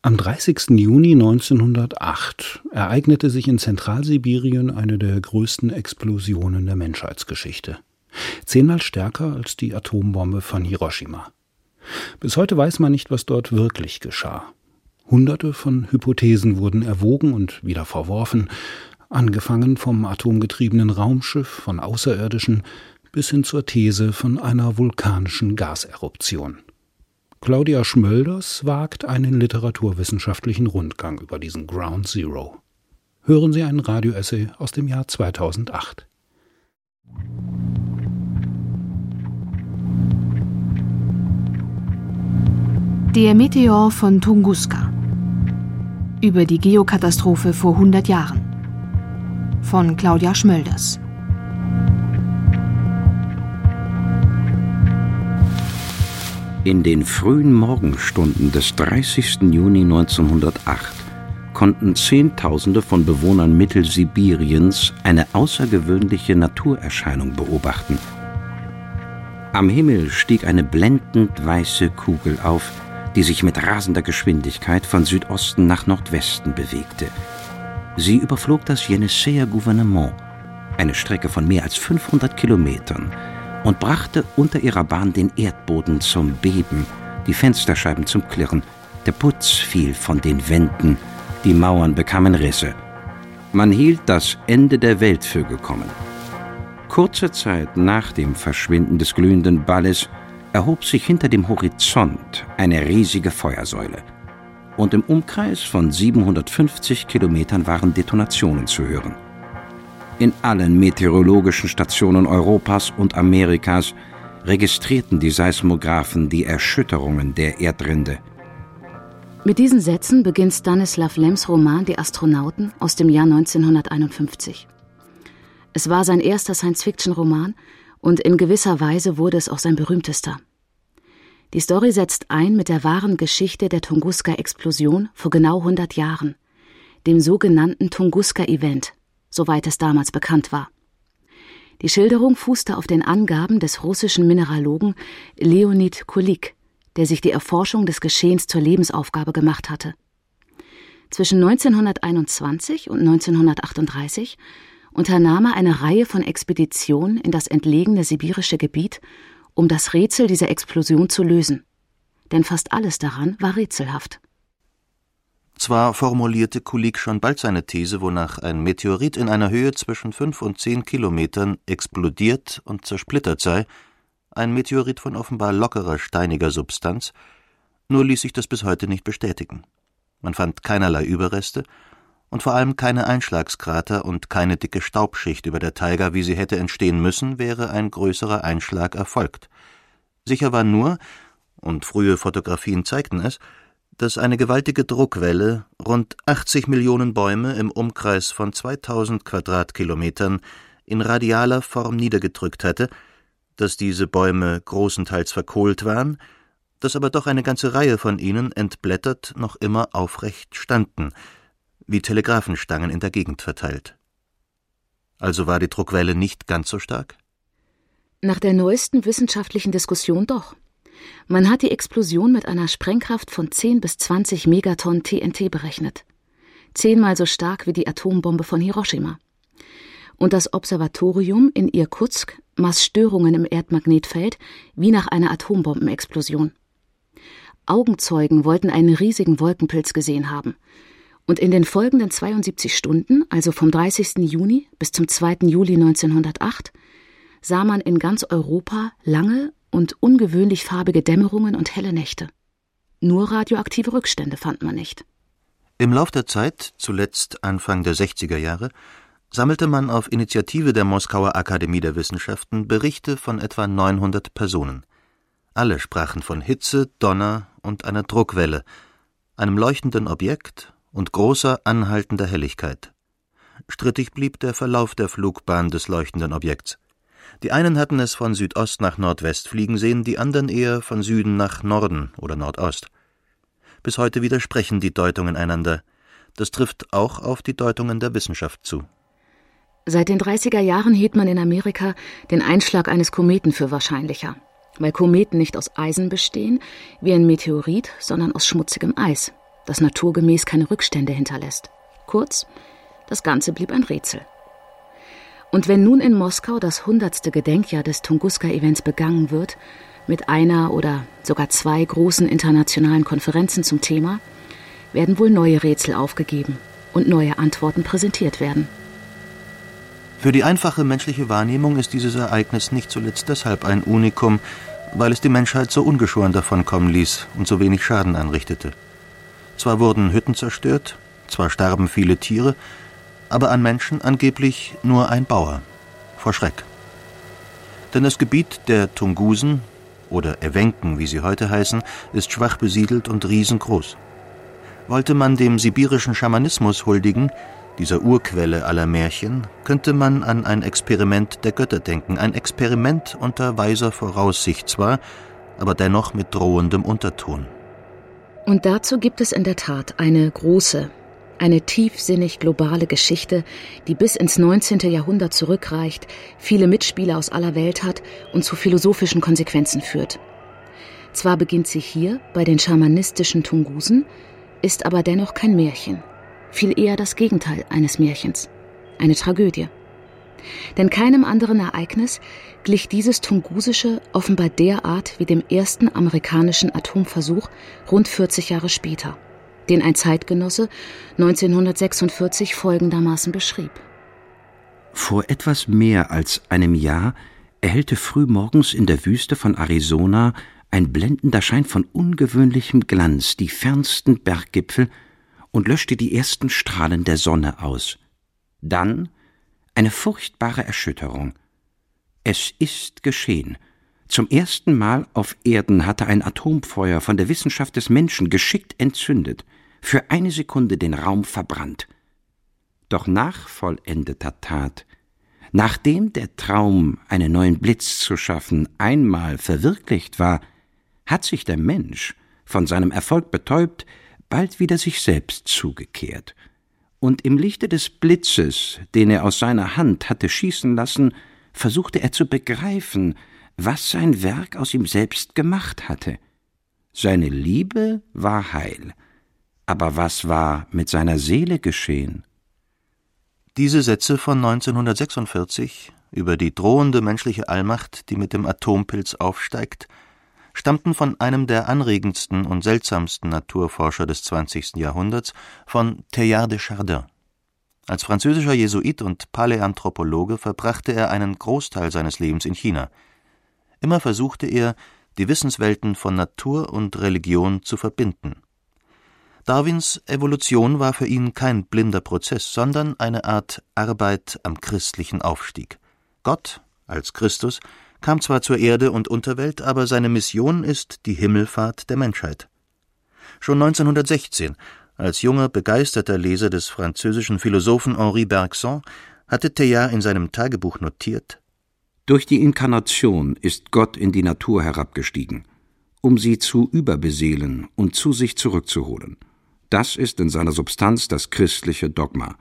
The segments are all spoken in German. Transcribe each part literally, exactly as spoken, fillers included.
Am dreißigsten Juni neunzehnhundertacht ereignete sich in Zentralsibirien eine der größten Explosionen der Menschheitsgeschichte. Zehnmal stärker als die Atombombe von Hiroshima. Bis heute weiß man nicht, was dort wirklich geschah. Hunderte von Hypothesen wurden erwogen und wieder verworfen, angefangen vom atomgetriebenen Raumschiff, von Außerirdischen, bis hin zur These von einer vulkanischen Gaseruption. Claudia Schmölders wagt einen literaturwissenschaftlichen Rundgang über diesen Ground Zero. Hören Sie einen Radioessay aus dem Jahr zweitausendacht. Der Meteor von Tunguska. Über die Geokatastrophe vor hundert Jahren. Von Claudia Schmölders. In den frühen Morgenstunden des dreißigsten Juni neunzehnhundertacht konnten Zehntausende von Bewohnern Mittelsibiriens eine außergewöhnliche Naturerscheinung beobachten. Am Himmel stieg eine blendend weiße Kugel auf, die sich mit rasender Geschwindigkeit von Südosten nach Nordwesten bewegte. Sie überflog das Jenisseer Gouvernement, eine Strecke von mehr als fünfhundert Kilometern, und brachte unter ihrer Bahn den Erdboden zum Beben, die Fensterscheiben zum Klirren, der Putz fiel von den Wänden, die Mauern bekamen Risse. Man hielt das Ende der Welt für gekommen. Kurze Zeit nach dem Verschwinden des glühenden Balles erhob sich hinter dem Horizont eine riesige Feuersäule. Und im Umkreis von siebenhundertfünfzig Kilometern waren Detonationen zu hören. In allen meteorologischen Stationen Europas und Amerikas registrierten die Seismographen die Erschütterungen der Erdrinde. Mit diesen Sätzen beginnt Stanislav Lems Roman »Die Astronauten« aus dem Jahr neunzehnhunderteinundfünfzig. Es war sein erster Science-Fiction-Roman und in gewisser Weise wurde es auch sein berühmtester. Die Story setzt ein mit der wahren Geschichte der Tunguska-Explosion vor genau hundert Jahren, dem sogenannten Tunguska-Event, soweit es damals bekannt war. Die Schilderung fußte auf den Angaben des russischen Mineralogen Leonid Kulik, der sich die Erforschung des Geschehens zur Lebensaufgabe gemacht hatte. Zwischen neunzehnhunderteinundzwanzig und neunzehnhundertachtunddreißig unternahm er eine Reihe von Expeditionen in das entlegene sibirische Gebiet, um das Rätsel dieser Explosion zu lösen. Denn fast alles daran war rätselhaft. Zwar formulierte Kulik schon bald seine These, wonach ein Meteorit in einer Höhe zwischen fünf und zehn Kilometern explodiert und zersplittert sei, ein Meteorit von offenbar lockerer, steiniger Substanz, nur ließ sich das bis heute nicht bestätigen. Man fand keinerlei Überreste und vor allem keine Einschlagskrater und keine dicke Staubschicht über der Taiga, wie sie hätte entstehen müssen, wäre ein größerer Einschlag erfolgt. Sicher war nur, und frühe Fotografien zeigten es, dass eine gewaltige Druckwelle rund achtzig Millionen Bäume im Umkreis von zweitausend Quadratkilometern in radialer Form niedergedrückt hatte, dass diese Bäume großenteils verkohlt waren, dass aber doch eine ganze Reihe von ihnen entblättert noch immer aufrecht standen, wie Telegraphenstangen in der Gegend verteilt. Also war die Druckwelle nicht ganz so stark? Nach der neuesten wissenschaftlichen Diskussion doch. Man hat die Explosion mit einer Sprengkraft von zehn bis zwanzig Megatonnen T N T berechnet. Zehnmal so stark wie die Atombombe von Hiroshima. Und das Observatorium in Irkutsk maß Störungen im Erdmagnetfeld wie nach einer Atombombenexplosion. Augenzeugen wollten einen riesigen Wolkenpilz gesehen haben. Und in den folgenden zweiundsiebzig Stunden, also vom dreißigsten Juni bis zum zweiten Juli neunzehnhundertacht, sah man in ganz Europa lange und ungewöhnlich farbige Dämmerungen und helle Nächte. Nur radioaktive Rückstände fand man nicht. Im Lauf der Zeit, zuletzt Anfang der sechziger Jahre, sammelte man auf Initiative der Moskauer Akademie der Wissenschaften Berichte von etwa neunhundert Personen. Alle sprachen von Hitze, Donner und einer Druckwelle, einem leuchtenden Objekt und großer, anhaltender Helligkeit. Strittig blieb der Verlauf der Flugbahn des leuchtenden Objekts. Die einen hatten es von Südost nach Nordwest fliegen sehen, die anderen eher von Süden nach Norden oder Nordost. Bis heute widersprechen die Deutungen einander. Das trifft auch auf die Deutungen der Wissenschaft zu. Seit den dreißiger Jahren hielt man in Amerika den Einschlag eines Kometen für wahrscheinlicher, weil Kometen nicht aus Eisen bestehen, wie ein Meteorit, sondern aus schmutzigem Eis. das naturgemäß keine Rückstände hinterlässt. Kurz, das Ganze blieb ein Rätsel. Und wenn nun in Moskau das hundertste Gedenkjahr des Tunguska-Events begangen wird, mit einer oder sogar zwei großen internationalen Konferenzen zum Thema, werden wohl neue Rätsel aufgegeben und neue Antworten präsentiert werden. Für die einfache menschliche Wahrnehmung ist dieses Ereignis nicht zuletzt deshalb ein Unikum, weil es die Menschheit so ungeschoren davonkommen ließ und so wenig Schaden anrichtete. Zwar wurden Hütten zerstört, zwar starben viele Tiere, aber an Menschen angeblich nur ein Bauer, vor Schreck. Denn das Gebiet der Tungusen, oder Ewenken, wie sie heute heißen, ist schwach besiedelt und riesengroß. Wollte man dem sibirischen Schamanismus huldigen, dieser Urquelle aller Märchen, könnte man an ein Experiment der Götter denken, ein Experiment unter weiser Voraussicht zwar, aber dennoch mit drohendem Unterton. Und dazu gibt es in der Tat eine große, eine tiefsinnig globale Geschichte, die bis ins neunzehnte Jahrhundert zurückreicht, viele Mitspieler aus aller Welt hat und zu philosophischen Konsequenzen führt. Zwar beginnt sie hier bei den schamanistischen Tungusen, ist aber dennoch kein Märchen, viel eher das Gegenteil eines Märchens, eine Tragödie. Denn keinem anderen Ereignis glich dieses Tungusische offenbar derart wie dem ersten amerikanischen Atomversuch rund vierzig Jahre später, den ein Zeitgenosse neunzehnhundertsechsundvierzig folgendermaßen beschrieb. Vor etwas mehr als einem Jahr erhellte frühmorgens in der Wüste von Arizona ein blendender Schein von ungewöhnlichem Glanz die fernsten Berggipfel und löschte die ersten Strahlen der Sonne aus. Dann eine furchtbare Erschütterung. Es ist geschehen. Zum ersten Mal auf Erden hatte ein Atomfeuer von der Wissenschaft des Menschen geschickt entzündet, für eine Sekunde den Raum verbrannt. Doch nach vollendeter Tat, nachdem der Traum, einen neuen Blitz zu schaffen, einmal verwirklicht war, hat sich der Mensch, von seinem Erfolg betäubt, bald wieder sich selbst zugekehrt. Und im Lichte des Blitzes, den er aus seiner Hand hatte schießen lassen, versuchte er zu begreifen, was sein Werk aus ihm selbst gemacht hatte. Seine Liebe war heil. Aber was war mit seiner Seele geschehen? Diese Sätze von neunzehnhundertsechsundvierzig über die drohende menschliche Allmacht, die mit dem Atompilz aufsteigt, stammten von einem der anregendsten und seltsamsten Naturforscher des zwanzigsten Jahrhunderts, von Teilhard de Chardin. Als französischer Jesuit und Paläanthropologe verbrachte er einen Großteil seines Lebens in China. Immer versuchte er, die Wissenswelten von Natur und Religion zu verbinden. Darwins Evolution war für ihn kein blinder Prozess, sondern eine Art Arbeit am christlichen Aufstieg. Gott, als Christus, kam zwar zur Erde und Unterwelt, aber seine Mission ist die Himmelfahrt der Menschheit. Schon neunzehnhundertsechzehn, als junger, begeisterter Leser des französischen Philosophen Henri Bergson, hatte Teilhard in seinem Tagebuch notiert: Durch die Inkarnation ist Gott in die Natur herabgestiegen, um sie zu überbeseelen und zu sich zurückzuholen. Das ist in seiner Substanz das christliche Dogma.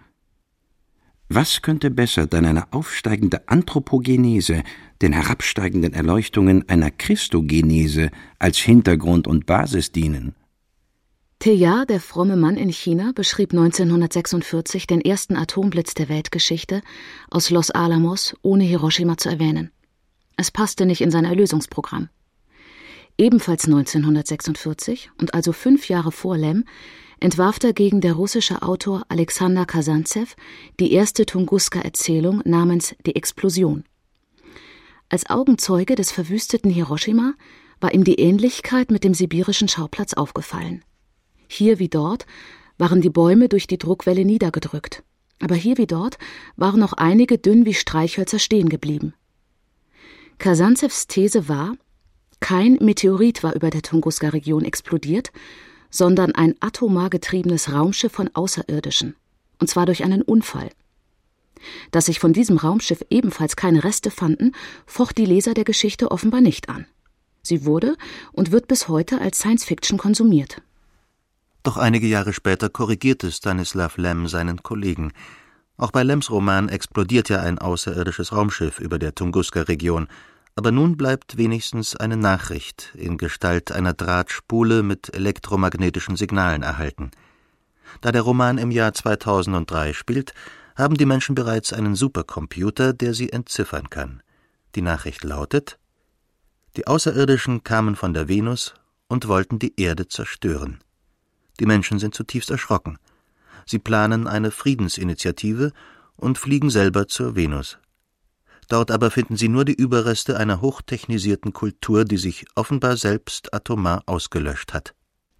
Was könnte besser denn eine aufsteigende Anthropogenese, den herabsteigenden Erleuchtungen einer Christogenese als Hintergrund und Basis dienen? Teilhard, der fromme Mann in China, beschrieb neunzehnhundertsechsundvierzig den ersten Atomblitz der Weltgeschichte aus Los Alamos, ohne Hiroshima zu erwähnen. Es passte nicht in sein Erlösungsprogramm. Ebenfalls neunzehnhundertsechsundvierzig und also fünf Jahre vor Lem entwarf dagegen der russische Autor Alexander Kazantsew die erste Tunguska-Erzählung namens Die Explosion. Als Augenzeuge des verwüsteten Hiroshima war ihm die Ähnlichkeit mit dem sibirischen Schauplatz aufgefallen. Hier wie dort waren die Bäume durch die Druckwelle niedergedrückt, aber hier wie dort waren noch einige dünn wie Streichhölzer stehen geblieben. Kazantsews These war, kein Meteorit war über der Tunguska-Region explodiert, sondern ein atomar getriebenes Raumschiff von Außerirdischen, und zwar durch einen Unfall. Dass sich von diesem Raumschiff ebenfalls keine Reste fanden, focht die Leser der Geschichte offenbar nicht an. Sie wurde und wird bis heute als Science-Fiction konsumiert. Doch einige Jahre später korrigierte Stanislav Lem seinen Kollegen. Auch bei Lems Roman explodiert ja ein außerirdisches Raumschiff über der Tunguska-Region, Aber nun bleibt wenigstens eine Nachricht in Gestalt einer Drahtspule mit elektromagnetischen Signalen erhalten. Da der Roman im Jahr zweitausenddrei spielt, haben die Menschen bereits einen Supercomputer, der sie entziffern kann. Die Nachricht lautet: Die Außerirdischen kamen von der Venus und wollten die Erde zerstören. Die Menschen sind zutiefst erschrocken. Sie planen eine Friedensinitiative und fliegen selber zur Venus. Dort aber finden sie nur die Überreste einer hochtechnisierten Kultur, die sich offenbar selbst atomar ausgelöscht hat.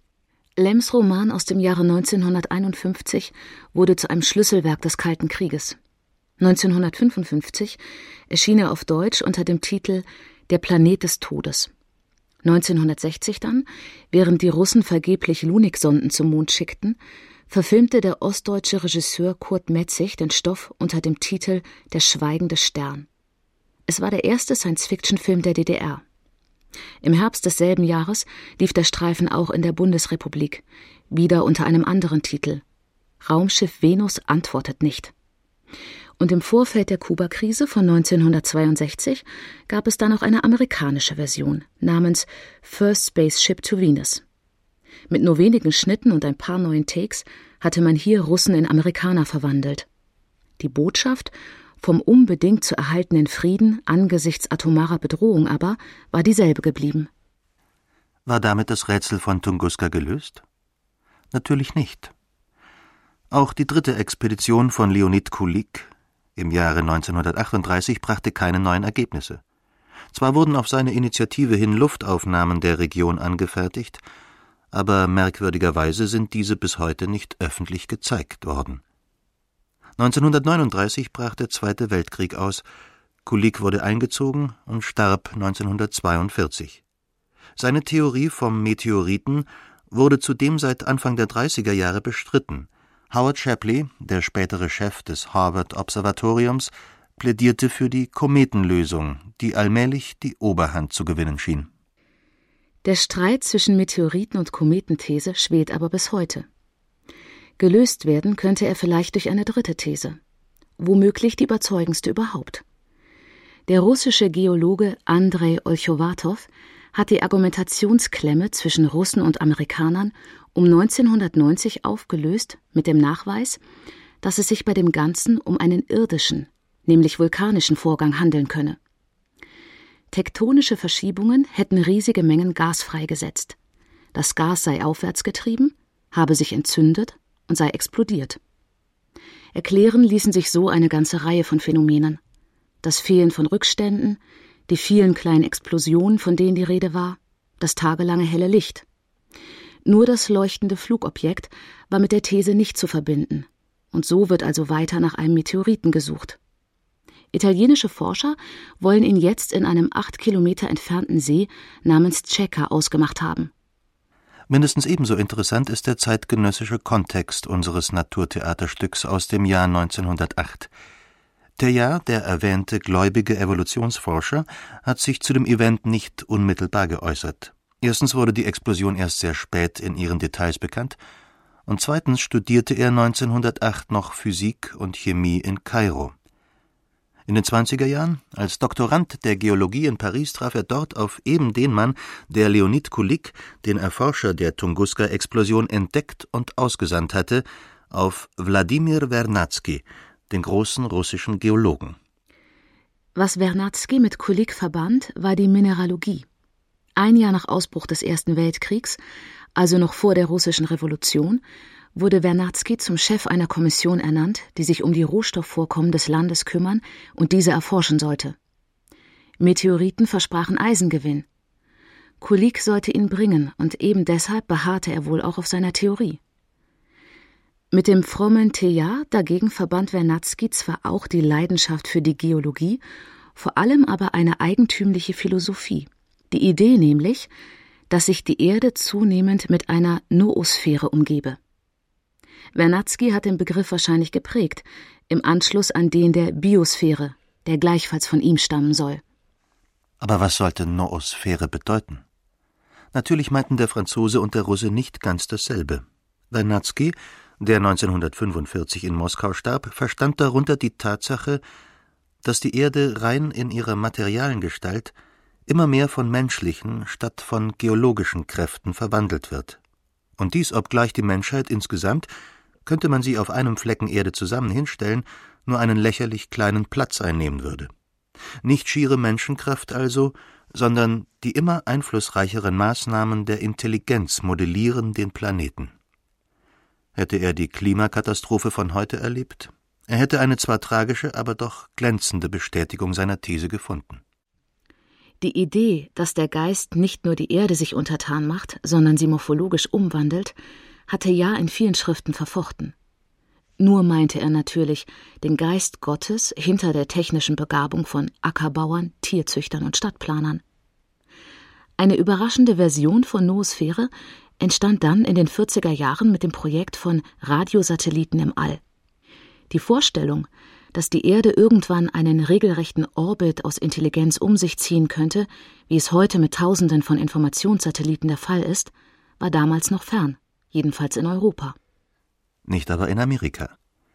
Lems Roman aus dem Jahre neunzehnhunderteinundfünfzig wurde zu einem Schlüsselwerk des Kalten Krieges. neunzehnhundertfünfundfünfzig erschien er auf Deutsch unter dem Titel »Der Planet des Todes«. neunzehnhundertsechzig dann, während die Russen vergeblich Lunik-Sonden zum Mond schickten, verfilmte der ostdeutsche Regisseur Kurt Metzig den Stoff unter dem Titel »Der schweigende Stern«. Es war der erste Science-Fiction-Film der D D R. Im Herbst desselben Jahres lief der Streifen auch in der Bundesrepublik, wieder unter einem anderen Titel. Raumschiff Venus antwortet nicht. Und im Vorfeld der Kuba-Krise von neunzehnhundertzweiundsechzig gab es dann auch eine amerikanische Version namens First Spaceship to Venus. Mit nur wenigen Schnitten und ein paar neuen Takes hatte man hier Russen in Amerikaner verwandelt. Die Botschaft vom unbedingt zu erhaltenen Frieden angesichts atomarer Bedrohung aber war dieselbe geblieben. War damit das Rätsel von Tunguska gelöst? Natürlich nicht. Auch die dritte Expedition von Leonid Kulik im Jahre neunzehnhundertachtunddreißig brachte keine neuen Ergebnisse. Zwar wurden auf seine Initiative hin Luftaufnahmen der Region angefertigt, aber merkwürdigerweise sind diese bis heute nicht öffentlich gezeigt worden. neunzehnhundertneununddreißig brach der Zweite Weltkrieg aus. Kulik wurde eingezogen und starb neunzehnhundertzweiundvierzig. Seine Theorie vom Meteoriten wurde zudem seit Anfang der dreißiger Jahre bestritten. Howard Shapley, der spätere Chef des Harvard-Observatoriums, plädierte für die Kometenlösung, die allmählich die Oberhand zu gewinnen schien. Der Streit zwischen Meteoriten- und Kometenthese schwelt aber bis heute. Gelöst werden könnte er vielleicht durch eine dritte These, womöglich die überzeugendste überhaupt. Der russische Geologe Andrei Olchowatow hat die Argumentationsklemme zwischen Russen und Amerikanern um neunzehnhundertneunzig aufgelöst mit dem Nachweis, dass es sich bei dem Ganzen um einen irdischen, nämlich vulkanischen Vorgang handeln könne. Tektonische Verschiebungen hätten riesige Mengen Gas freigesetzt. Das Gas sei aufwärts getrieben, habe sich entzündet und sei explodiert. Erklären ließen sich so eine ganze Reihe von Phänomenen. Das Fehlen von Rückständen, die vielen kleinen Explosionen, von denen die Rede war, das tagelange helle Licht. Nur das leuchtende Flugobjekt war mit der These nicht zu verbinden, und so wird also weiter nach einem Meteoriten gesucht. Italienische Forscher wollen ihn jetzt in einem acht Kilometer entfernten See namens Cheka ausgemacht haben. Mindestens ebenso interessant ist der zeitgenössische Kontext unseres Naturtheaterstücks aus dem Jahr neunzehnhundertacht. Teilhard, der erwähnte gläubige Evolutionsforscher, hat sich zu dem Event nicht unmittelbar geäußert. Erstens wurde die Explosion erst sehr spät in ihren Details bekannt, und zweitens studierte er neunzehnhundertacht noch Physik und Chemie in Kairo. In den zwanziger Jahren, als Doktorand der Geologie in Paris, traf er dort auf eben den Mann, der Leonid Kulik, den Erforscher der Tunguska-Explosion, entdeckt und ausgesandt hatte, auf Wladimir Vernadsky, den großen russischen Geologen. Was Vernadsky mit Kulik verband, war die Mineralogie. Ein Jahr nach Ausbruch des Ersten Weltkriegs, also noch vor der russischen Revolution, wurde Vernadsky zum Chef einer Kommission ernannt, die sich um die Rohstoffvorkommen des Landes kümmern und diese erforschen sollte. Meteoriten versprachen Eisengewinn. Kulik sollte ihn bringen, und eben deshalb beharrte er wohl auch auf seiner Theorie. Mit dem frommen Teilhard dagegen verband Vernadsky zwar auch die Leidenschaft für die Geologie, vor allem aber eine eigentümliche Philosophie. Die Idee nämlich, dass sich die Erde zunehmend mit einer Noosphäre umgebe. Vernadsky hat den Begriff wahrscheinlich geprägt, im Anschluss an den der Biosphäre, der gleichfalls von ihm stammen soll. Aber was sollte Noosphäre bedeuten? Natürlich meinten der Franzose und der Russe nicht ganz dasselbe. Vernadsky, der neunzehnhundertfünfundvierzig in Moskau starb, verstand darunter die Tatsache, dass die Erde rein in ihrer materialen Gestalt immer mehr von menschlichen statt von geologischen Kräften verwandelt wird. Und dies, obgleich die Menschheit insgesamt, könnte man sie auf einem Flecken Erde zusammen hinstellen, nur einen lächerlich kleinen Platz einnehmen würde. Nicht schiere Menschenkraft also, sondern die immer einflussreicheren Maßnahmen der Intelligenz modellieren den Planeten. Hätte er die Klimakatastrophe von heute erlebt, er hätte eine zwar tragische, aber doch glänzende Bestätigung seiner These gefunden. Die Idee, dass der Geist nicht nur die Erde sich untertan macht, sondern sie morphologisch umwandelt, hatte ja in vielen Schriften verfochten. Nur meinte er natürlich den Geist Gottes hinter der technischen Begabung von Ackerbauern, Tierzüchtern und Stadtplanern. Eine überraschende Version von Noosphäre entstand dann in den vierziger Jahren mit dem Projekt von Radiosatelliten im All. Die Vorstellung, dass die Erde irgendwann einen regelrechten Orbit aus Intelligenz um sich ziehen könnte, wie es heute mit Tausenden von Informationssatelliten der Fall ist, war damals noch fern, jedenfalls in Europa. Nicht aber in Amerika.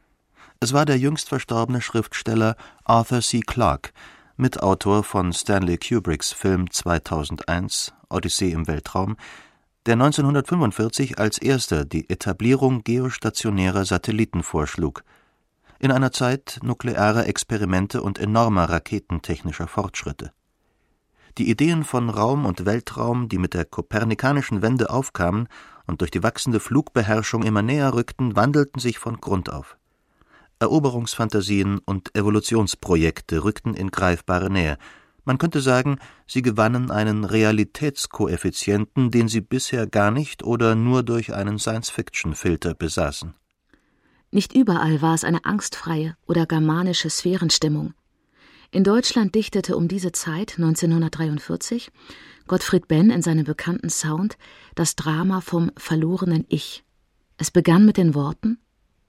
Es war der jüngst verstorbene Schriftsteller Arthur C. Clarke, Mitautor von Stanley Kubricks Film zweitausendeins, Odyssee im Weltraum, der neunzehnhundertfünfundvierzig als erster die Etablierung geostationärer Satelliten vorschlug, in einer Zeit nuklearer Experimente und enormer raketentechnischer Fortschritte. Die Ideen von Raum und Weltraum, die mit der kopernikanischen Wende aufkamen und durch die wachsende Flugbeherrschung immer näher rückten, wandelten sich von Grund auf. Eroberungsfantasien und Evolutionsprojekte rückten in greifbare Nähe. Man könnte sagen, sie gewannen einen Realitätskoeffizienten, den sie bisher gar nicht oder nur durch einen Science-Fiction-Filter besaßen. Nicht überall war es eine angstfreie oder germanische Sphärenstimmung. In Deutschland dichtete um diese Zeit, neunzehnhundertdreiundvierzig, Gottfried Benn in seinem bekannten Sound das Drama vom verlorenen Ich. Es begann mit den Worten: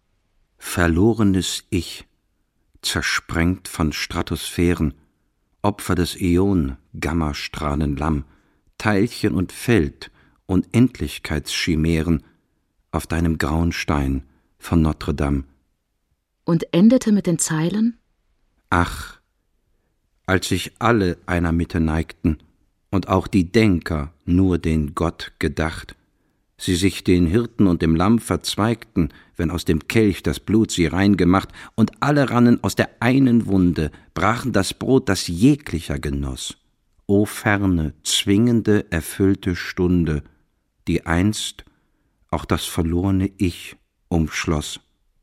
Verlorenes Ich, zersprengt von Stratosphären, Opfer des Äon, Gammastrahlenlamm, Teilchen und Feld, Unendlichkeitschimären, auf deinem grauen Stein von Notre Dame. Und endete mit den Zeilen: Ach, als sich alle einer Mitte neigten und auch die Denker nur den Gott gedacht, sie sich den Hirten und dem Lamm verzweigten, wenn aus dem Kelch das Blut sie rein gemacht, und alle rannen aus der einen Wunde, brachen das Brot, das jeglicher genoss. O ferne, zwingende, erfüllte Stunde, die einst auch das verlorene Ich umschloss.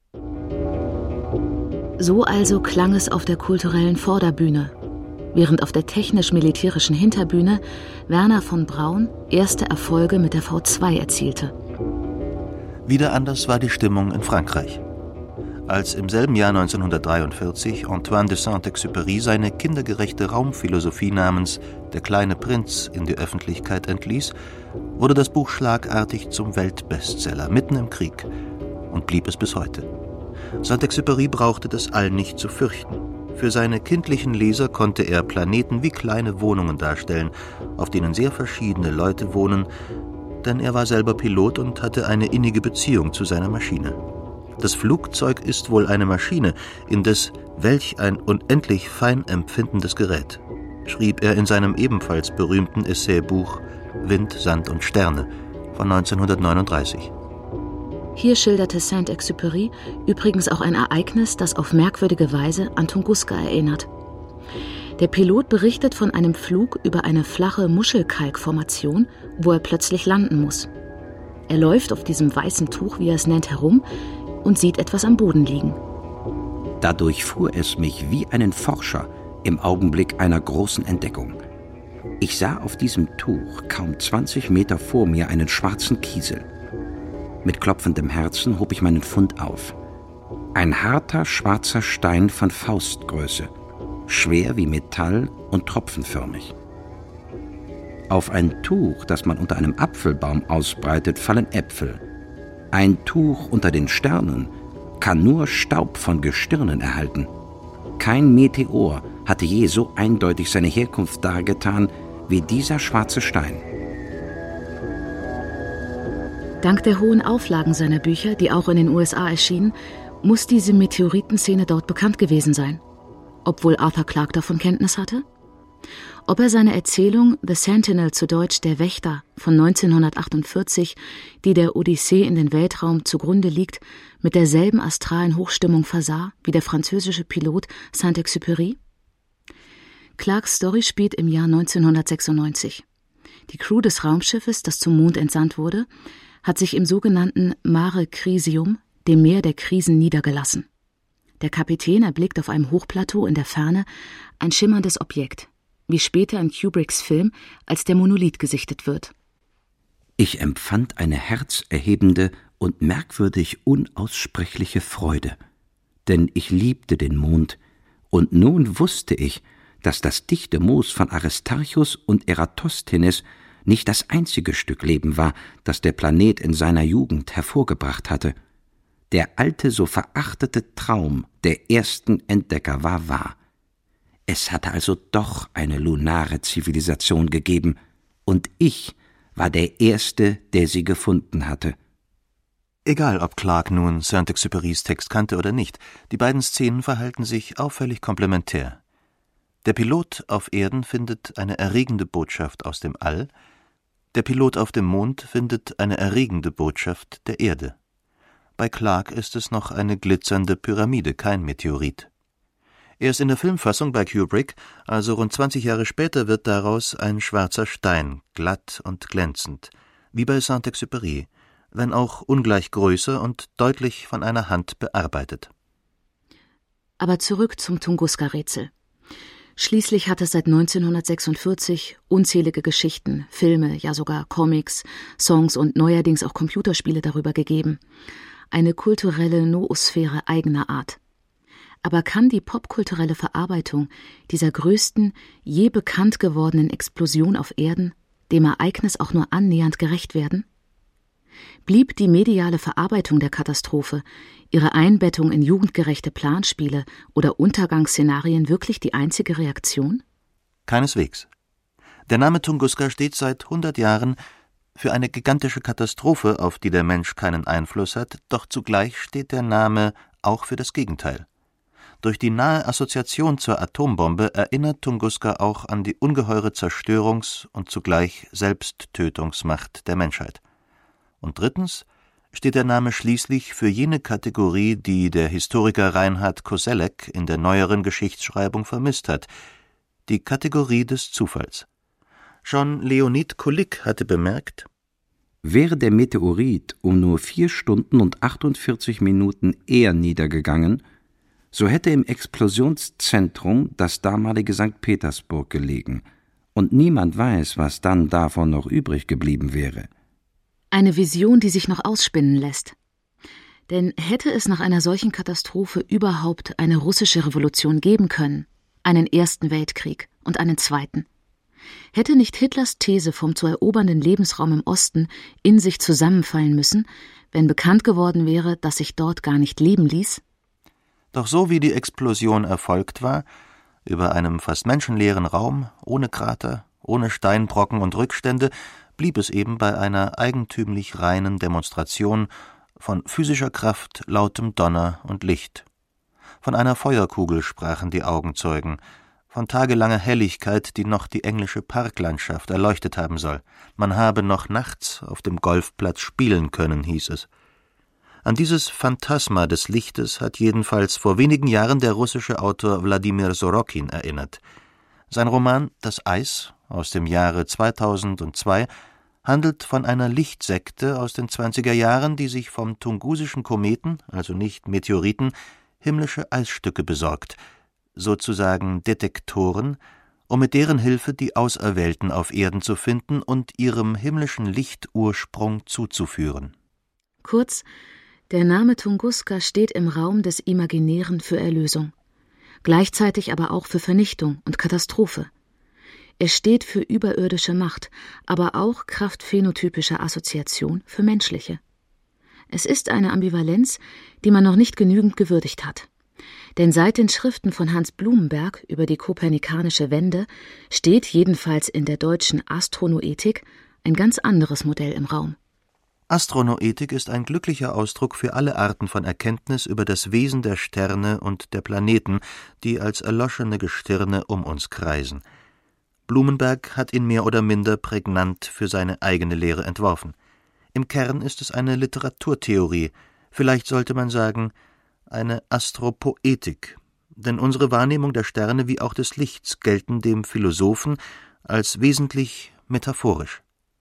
So also klang es auf der kulturellen Vorderbühne, während auf der technisch-militärischen Hinterbühne Werner von Braun erste Erfolge mit der V zwei erzielte. Wieder anders war die Stimmung in Frankreich. Als im selben Jahr neunzehnhundertdreiundvierzig Antoine de Saint-Exupéry seine kindergerechte Raumphilosophie namens »Der kleine Prinz« in die Öffentlichkeit entließ, wurde das Buch schlagartig zum Weltbestseller mitten im Krieg und blieb es bis heute. Saint-Exupéry brauchte das All nicht zu fürchten. Für seine kindlichen Leser konnte er Planeten wie kleine Wohnungen darstellen, auf denen sehr verschiedene Leute wohnen, denn er war selber Pilot und hatte eine innige Beziehung zu seiner Maschine. Das Flugzeug ist wohl eine Maschine, indes welch ein unendlich fein empfindendes Gerät, schrieb er in seinem ebenfalls berühmten Essaybuch »Wind, Sand und Sterne« von neunzehnhundertneununddreißig. Hier schilderte Saint-Exupéry übrigens auch ein Ereignis, das auf merkwürdige Weise an Tunguska erinnert. Der Pilot berichtet von einem Flug über eine flache Muschelkalkformation, wo er plötzlich landen muss. Er läuft auf diesem weißen Tuch, wie er es nennt, herum und sieht etwas am Boden liegen. Da durchfuhr es mich wie einen Forscher im Augenblick einer großen Entdeckung. Ich sah auf diesem Tuch kaum zwanzig Meter vor mir einen schwarzen Kiesel. Mit klopfendem Herzen hob ich meinen Fund auf. Ein harter, schwarzer Stein von Faustgröße, schwer wie Metall und tropfenförmig. Auf ein Tuch, das man unter einem Apfelbaum ausbreitet, fallen Äpfel. Ein Tuch unter den Sternen kann nur Staub von Gestirnen erhalten. Kein Meteor hatte je so eindeutig seine Herkunft dargetan wie dieser schwarze Stein. Dank der hohen Auflagen seiner Bücher, die auch in den U S A erschienen, muss diese Meteoritenszene dort bekannt gewesen sein. obwohl Arthur Clarke davon Kenntnis hatte? Ob er seine Erzählung The Sentinel, zu Deutsch Der Wächter von neunzehnhundertachtundvierzig, die der Odyssee in den Weltraum zugrunde liegt, mit derselben astralen Hochstimmung versah wie der französische Pilot Saint-Exupéry? Clarkes Story spielt im Jahr neunzehnhundertsechsundneunzig. Die Crew des Raumschiffes, das zum Mond entsandt wurde, hat sich im sogenannten Mare Crisium, dem Meer der Krisen, niedergelassen. Der Kapitän erblickt auf einem Hochplateau in der Ferne ein schimmerndes Objekt, wie später in Kubricks Film als der Monolith gesichtet wird. Ich empfand eine herzerhebende und merkwürdig unaussprechliche Freude, denn ich liebte den Mond, und nun wusste ich, dass das dichte Moos von Aristarchus und Eratosthenes nicht das einzige Stück Leben war, das der Planet in seiner Jugend hervorgebracht hatte. Der alte, so verachtete Traum der ersten Entdecker war wahr. Es hatte also doch eine lunare Zivilisation gegeben, und ich war der Erste, der sie gefunden hatte. Egal, ob Clarke nun Saint-Exupérys Text kannte oder nicht, die beiden Szenen verhalten sich auffällig komplementär. Der Pilot auf Erden findet eine erregende Botschaft aus dem All, der Pilot auf dem Mond findet eine erregende Botschaft der Erde. Bei Clarke ist es noch eine glitzernde Pyramide, kein Meteorit. Erst in der Filmfassung bei Kubrick, also rund zwanzig Jahre später, wird daraus ein schwarzer Stein, glatt und glänzend, wie bei Saint-Exupéry, wenn auch ungleich größer und deutlich von einer Hand bearbeitet. Aber zurück zum Tunguska-Rätsel. Schließlich hat es seit neunzehnhundertsechsundvierzig unzählige Geschichten, Filme, ja sogar Comics, Songs und neuerdings auch Computerspiele darüber gegeben. Eine kulturelle Noosphäre eigener Art. Aber kann die popkulturelle Verarbeitung dieser größten, je bekannt gewordenen Explosion auf Erden dem Ereignis auch nur annähernd gerecht werden? Blieb die mediale Verarbeitung der Katastrophe, ihre Einbettung in jugendgerechte Planspiele oder Untergangsszenarien wirklich die einzige Reaktion? Keineswegs. Der Name Tunguska steht seit hundert Jahren für eine gigantische Katastrophe, auf die der Mensch keinen Einfluss hat, doch zugleich steht der Name auch für das Gegenteil. Durch die nahe Assoziation zur Atombombe erinnert Tunguska auch an die ungeheure Zerstörungs- und zugleich Selbsttötungsmacht der Menschheit. Und drittens steht der Name schließlich für jene Kategorie, die der Historiker Reinhard Koselleck in der neueren Geschichtsschreibung vermisst hat, die Kategorie des Zufalls. Schon Leonid Kulik hatte bemerkt: Wäre der Meteorit um nur vier Stunden und achtundvierzig Minuten eher niedergegangen, so hätte im Explosionszentrum das damalige Sankt Petersburg gelegen, und niemand weiß, was dann davon noch übrig geblieben wäre. Eine Vision, die sich noch ausspinnen lässt. Denn hätte es nach einer solchen Katastrophe überhaupt eine russische Revolution geben können, einen ersten Weltkrieg und einen zweiten? Hätte nicht Hitlers These vom zu erobernden Lebensraum im Osten in sich zusammenfallen müssen, wenn bekannt geworden wäre, dass sich dort gar nicht leben ließ? Doch so wie die Explosion erfolgt war, über einem fast menschenleeren Raum, ohne Krater, ohne Steinbrocken und Rückstände, blieb es eben bei einer eigentümlich reinen Demonstration von physischer Kraft, lautem Donner und Licht. Von einer Feuerkugel sprachen die Augenzeugen, von tagelanger Helligkeit, die noch die englische Parklandschaft erleuchtet haben soll. Man habe noch nachts auf dem Golfplatz spielen können, hieß es. An dieses Phantasma des Lichtes hat jedenfalls vor wenigen Jahren der russische Autor Wladimir Sorokin erinnert. Sein Roman »Das Eis« aus dem Jahre zweitausendzwei handelt von einer Lichtsekte aus den zwanziger Jahren, die sich vom tungusischen Kometen, also nicht Meteoriten, himmlische Eisstücke besorgt, sozusagen Detektoren, um mit deren Hilfe die Auserwählten auf Erden zu finden und ihrem himmlischen Lichtursprung zuzuführen. Kurz, der Name Tunguska steht im Raum des Imaginären für Erlösung, gleichzeitig aber auch für Vernichtung und Katastrophe. Er steht für überirdische Macht, aber auch kraft phänotypischer Assoziation für menschliche. Es ist eine Ambivalenz, die man noch nicht genügend gewürdigt hat. Denn seit den Schriften von Hans Blumenberg über die kopernikanische Wende steht jedenfalls in der deutschen Astronoethik ein ganz anderes Modell im Raum. Astronoetik ist ein glücklicher Ausdruck für alle Arten von Erkenntnis über das Wesen der Sterne und der Planeten, die als erloschene Gestirne um uns kreisen. Blumenberg hat ihn mehr oder minder prägnant für seine eigene Lehre entworfen. Im Kern ist es eine Literaturtheorie, vielleicht sollte man sagen, eine Astropoetik, denn unsere Wahrnehmung der Sterne wie auch des Lichts gelten dem Philosophen als wesentlich metaphorisch.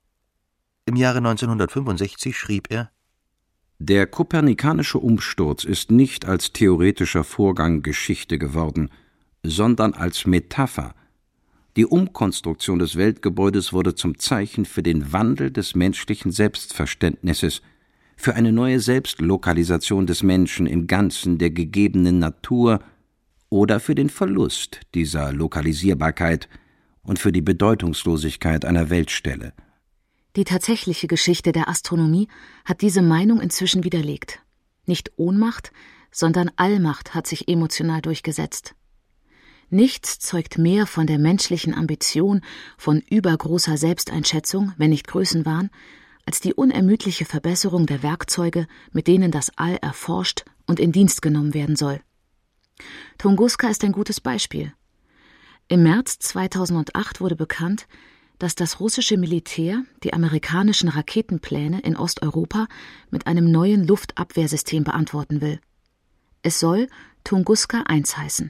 Im Jahre neunzehnhundertfünfundsechzig schrieb er: Der kopernikanische Umsturz ist nicht als theoretischer Vorgang Geschichte geworden, sondern als Metapher. Die Umkonstruktion des Weltgebäudes wurde zum Zeichen für den Wandel des menschlichen Selbstverständnisses, für eine neue Selbstlokalisation des Menschen im Ganzen der gegebenen Natur oder für den Verlust dieser Lokalisierbarkeit und für die Bedeutungslosigkeit einer Weltstelle. Die tatsächliche Geschichte der Astronomie hat diese Meinung inzwischen widerlegt. Nicht Ohnmacht, sondern Allmacht hat sich emotional durchgesetzt. Nichts zeugt mehr von der menschlichen Ambition, von übergroßer Selbsteinschätzung, wenn nicht Größenwahn, als die unermüdliche Verbesserung der Werkzeuge, mit denen das All erforscht und in Dienst genommen werden soll. Tunguska ist ein gutes Beispiel. Im März zweitausendacht wurde bekannt, dass das russische Militär die amerikanischen Raketenpläne in Osteuropa mit einem neuen Luftabwehrsystem beantworten will. Es soll Tunguska eins heißen.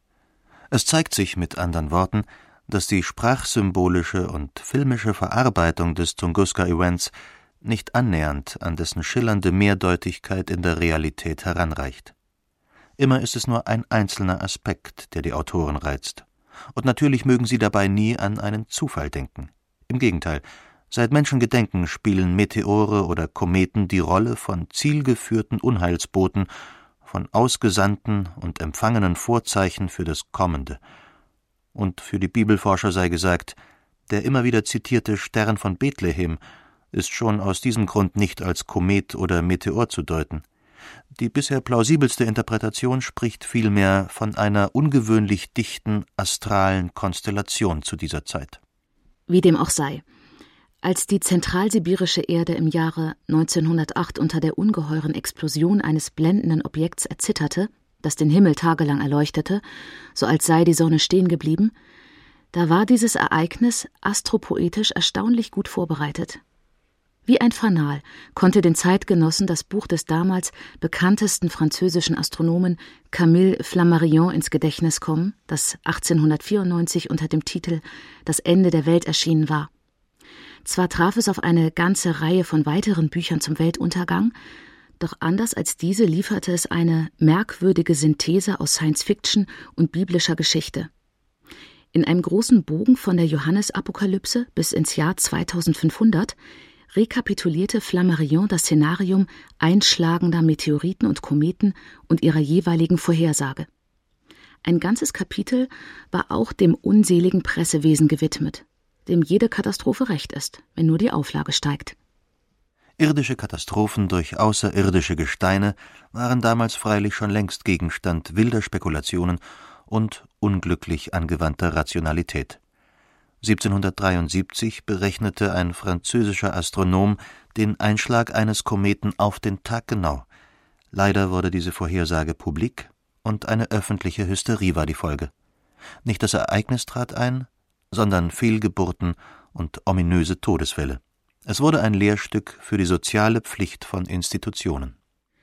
Es zeigt sich mit anderen Worten, dass die sprachsymbolische und filmische Verarbeitung des Tunguska-Events nicht annähernd an dessen schillernde Mehrdeutigkeit in der Realität heranreicht. Immer ist es nur ein einzelner Aspekt, der die Autoren reizt. Und natürlich mögen sie dabei nie an einen Zufall denken. Im Gegenteil, seit Menschengedenken spielen Meteore oder Kometen die Rolle von zielgeführten Unheilsboten, von ausgesandten und empfangenen Vorzeichen für das Kommende. Und für die Bibelforscher sei gesagt, der immer wieder zitierte Stern von Bethlehem ist schon aus diesem Grund nicht als Komet oder Meteor zu deuten. Die bisher plausibelste Interpretation spricht vielmehr von einer ungewöhnlich dichten astralen Konstellation zu dieser Zeit. Wie dem auch sei. Als die zentralsibirische Erde im Jahre neunzehnhundertacht unter der ungeheuren Explosion eines blendenden Objekts erzitterte, das den Himmel tagelang erleuchtete, so als sei die Sonne stehen geblieben, da war dieses Ereignis astropoetisch erstaunlich gut vorbereitet. Wie ein Fanal konnte den Zeitgenossen das Buch des damals bekanntesten französischen Astronomen Camille Flammarion ins Gedächtnis kommen, das achtzehnhundertvierundneunzig unter dem Titel »Das Ende der Welt« erschienen war. Zwar traf es auf eine ganze Reihe von weiteren Büchern zum Weltuntergang, doch anders als diese lieferte es eine merkwürdige Synthese aus Science-Fiction und biblischer Geschichte. In einem großen Bogen von der Johannesapokalypse bis ins Jahr zweitausendfünfhundert rekapitulierte Flammarion das Szenarium einschlagender Meteoriten und Kometen und ihrer jeweiligen Vorhersage. Ein ganzes Kapitel war auch dem unseligen Pressewesen gewidmet, dem jede Katastrophe recht ist, wenn nur die Auflage steigt. Irdische Katastrophen durch außerirdische Gesteine waren damals freilich schon längst Gegenstand wilder Spekulationen und unglücklich angewandter Rationalität. siebzehnhundertdreiundsiebzig berechnete ein französischer Astronom den Einschlag eines Kometen auf den Tag genau. Leider wurde diese Vorhersage publik und eine öffentliche Hysterie war die Folge. Nicht das Ereignis trat ein, sondern Fehlgeburten und ominöse Todesfälle. Es wurde ein Lehrstück für die soziale Pflicht von Institutionen.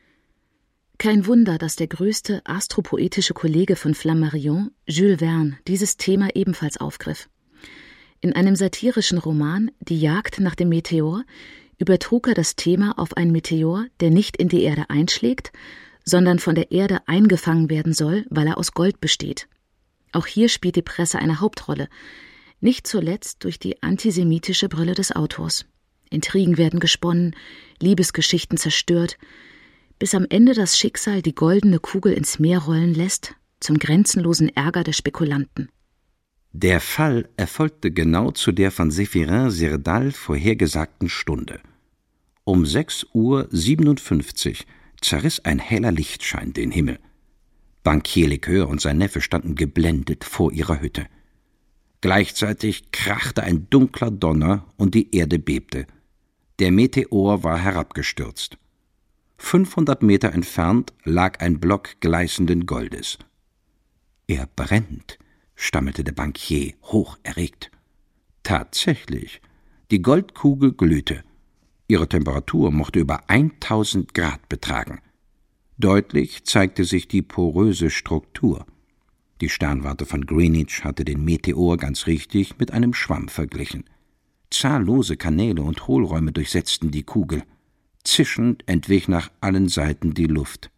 Kein Wunder, dass der größte astropoetische Kollege von Flammarion, Jules Verne, dieses Thema ebenfalls aufgriff. In einem satirischen Roman »Die Jagd nach dem Meteor« übertrug er das Thema auf einen Meteor, der nicht in die Erde einschlägt, sondern von der Erde eingefangen werden soll, weil er aus Gold besteht. Auch hier spielt die Presse eine Hauptrolle, nicht zuletzt durch die antisemitische Brille des Autors. Intrigen werden gesponnen, Liebesgeschichten zerstört, bis am Ende das Schicksal die goldene Kugel ins Meer rollen lässt, zum grenzenlosen Ärger der Spekulanten. Der Fall erfolgte genau zu der von Séphirin Sirdal vorhergesagten Stunde. Um sechs Uhr siebenundfünfzig zerriss ein heller Lichtschein den Himmel. Bankier Lecœur und sein Neffe standen geblendet vor ihrer Hütte. Gleichzeitig krachte ein dunkler Donner und die Erde bebte. Der Meteor war herabgestürzt. fünfhundert Meter entfernt lag ein Block gleißenden Goldes. »Er brennt«, stammelte der Bankier, hoch erregt. Tatsächlich, die Goldkugel glühte. Ihre Temperatur mochte über tausend Grad betragen. Deutlich zeigte sich die poröse Struktur. Die Sternwarte von Greenwich hatte den Meteor ganz richtig mit einem Schwamm verglichen. Zahllose Kanäle und Hohlräume durchsetzten die Kugel. Zischend entwich nach allen Seiten die Luft.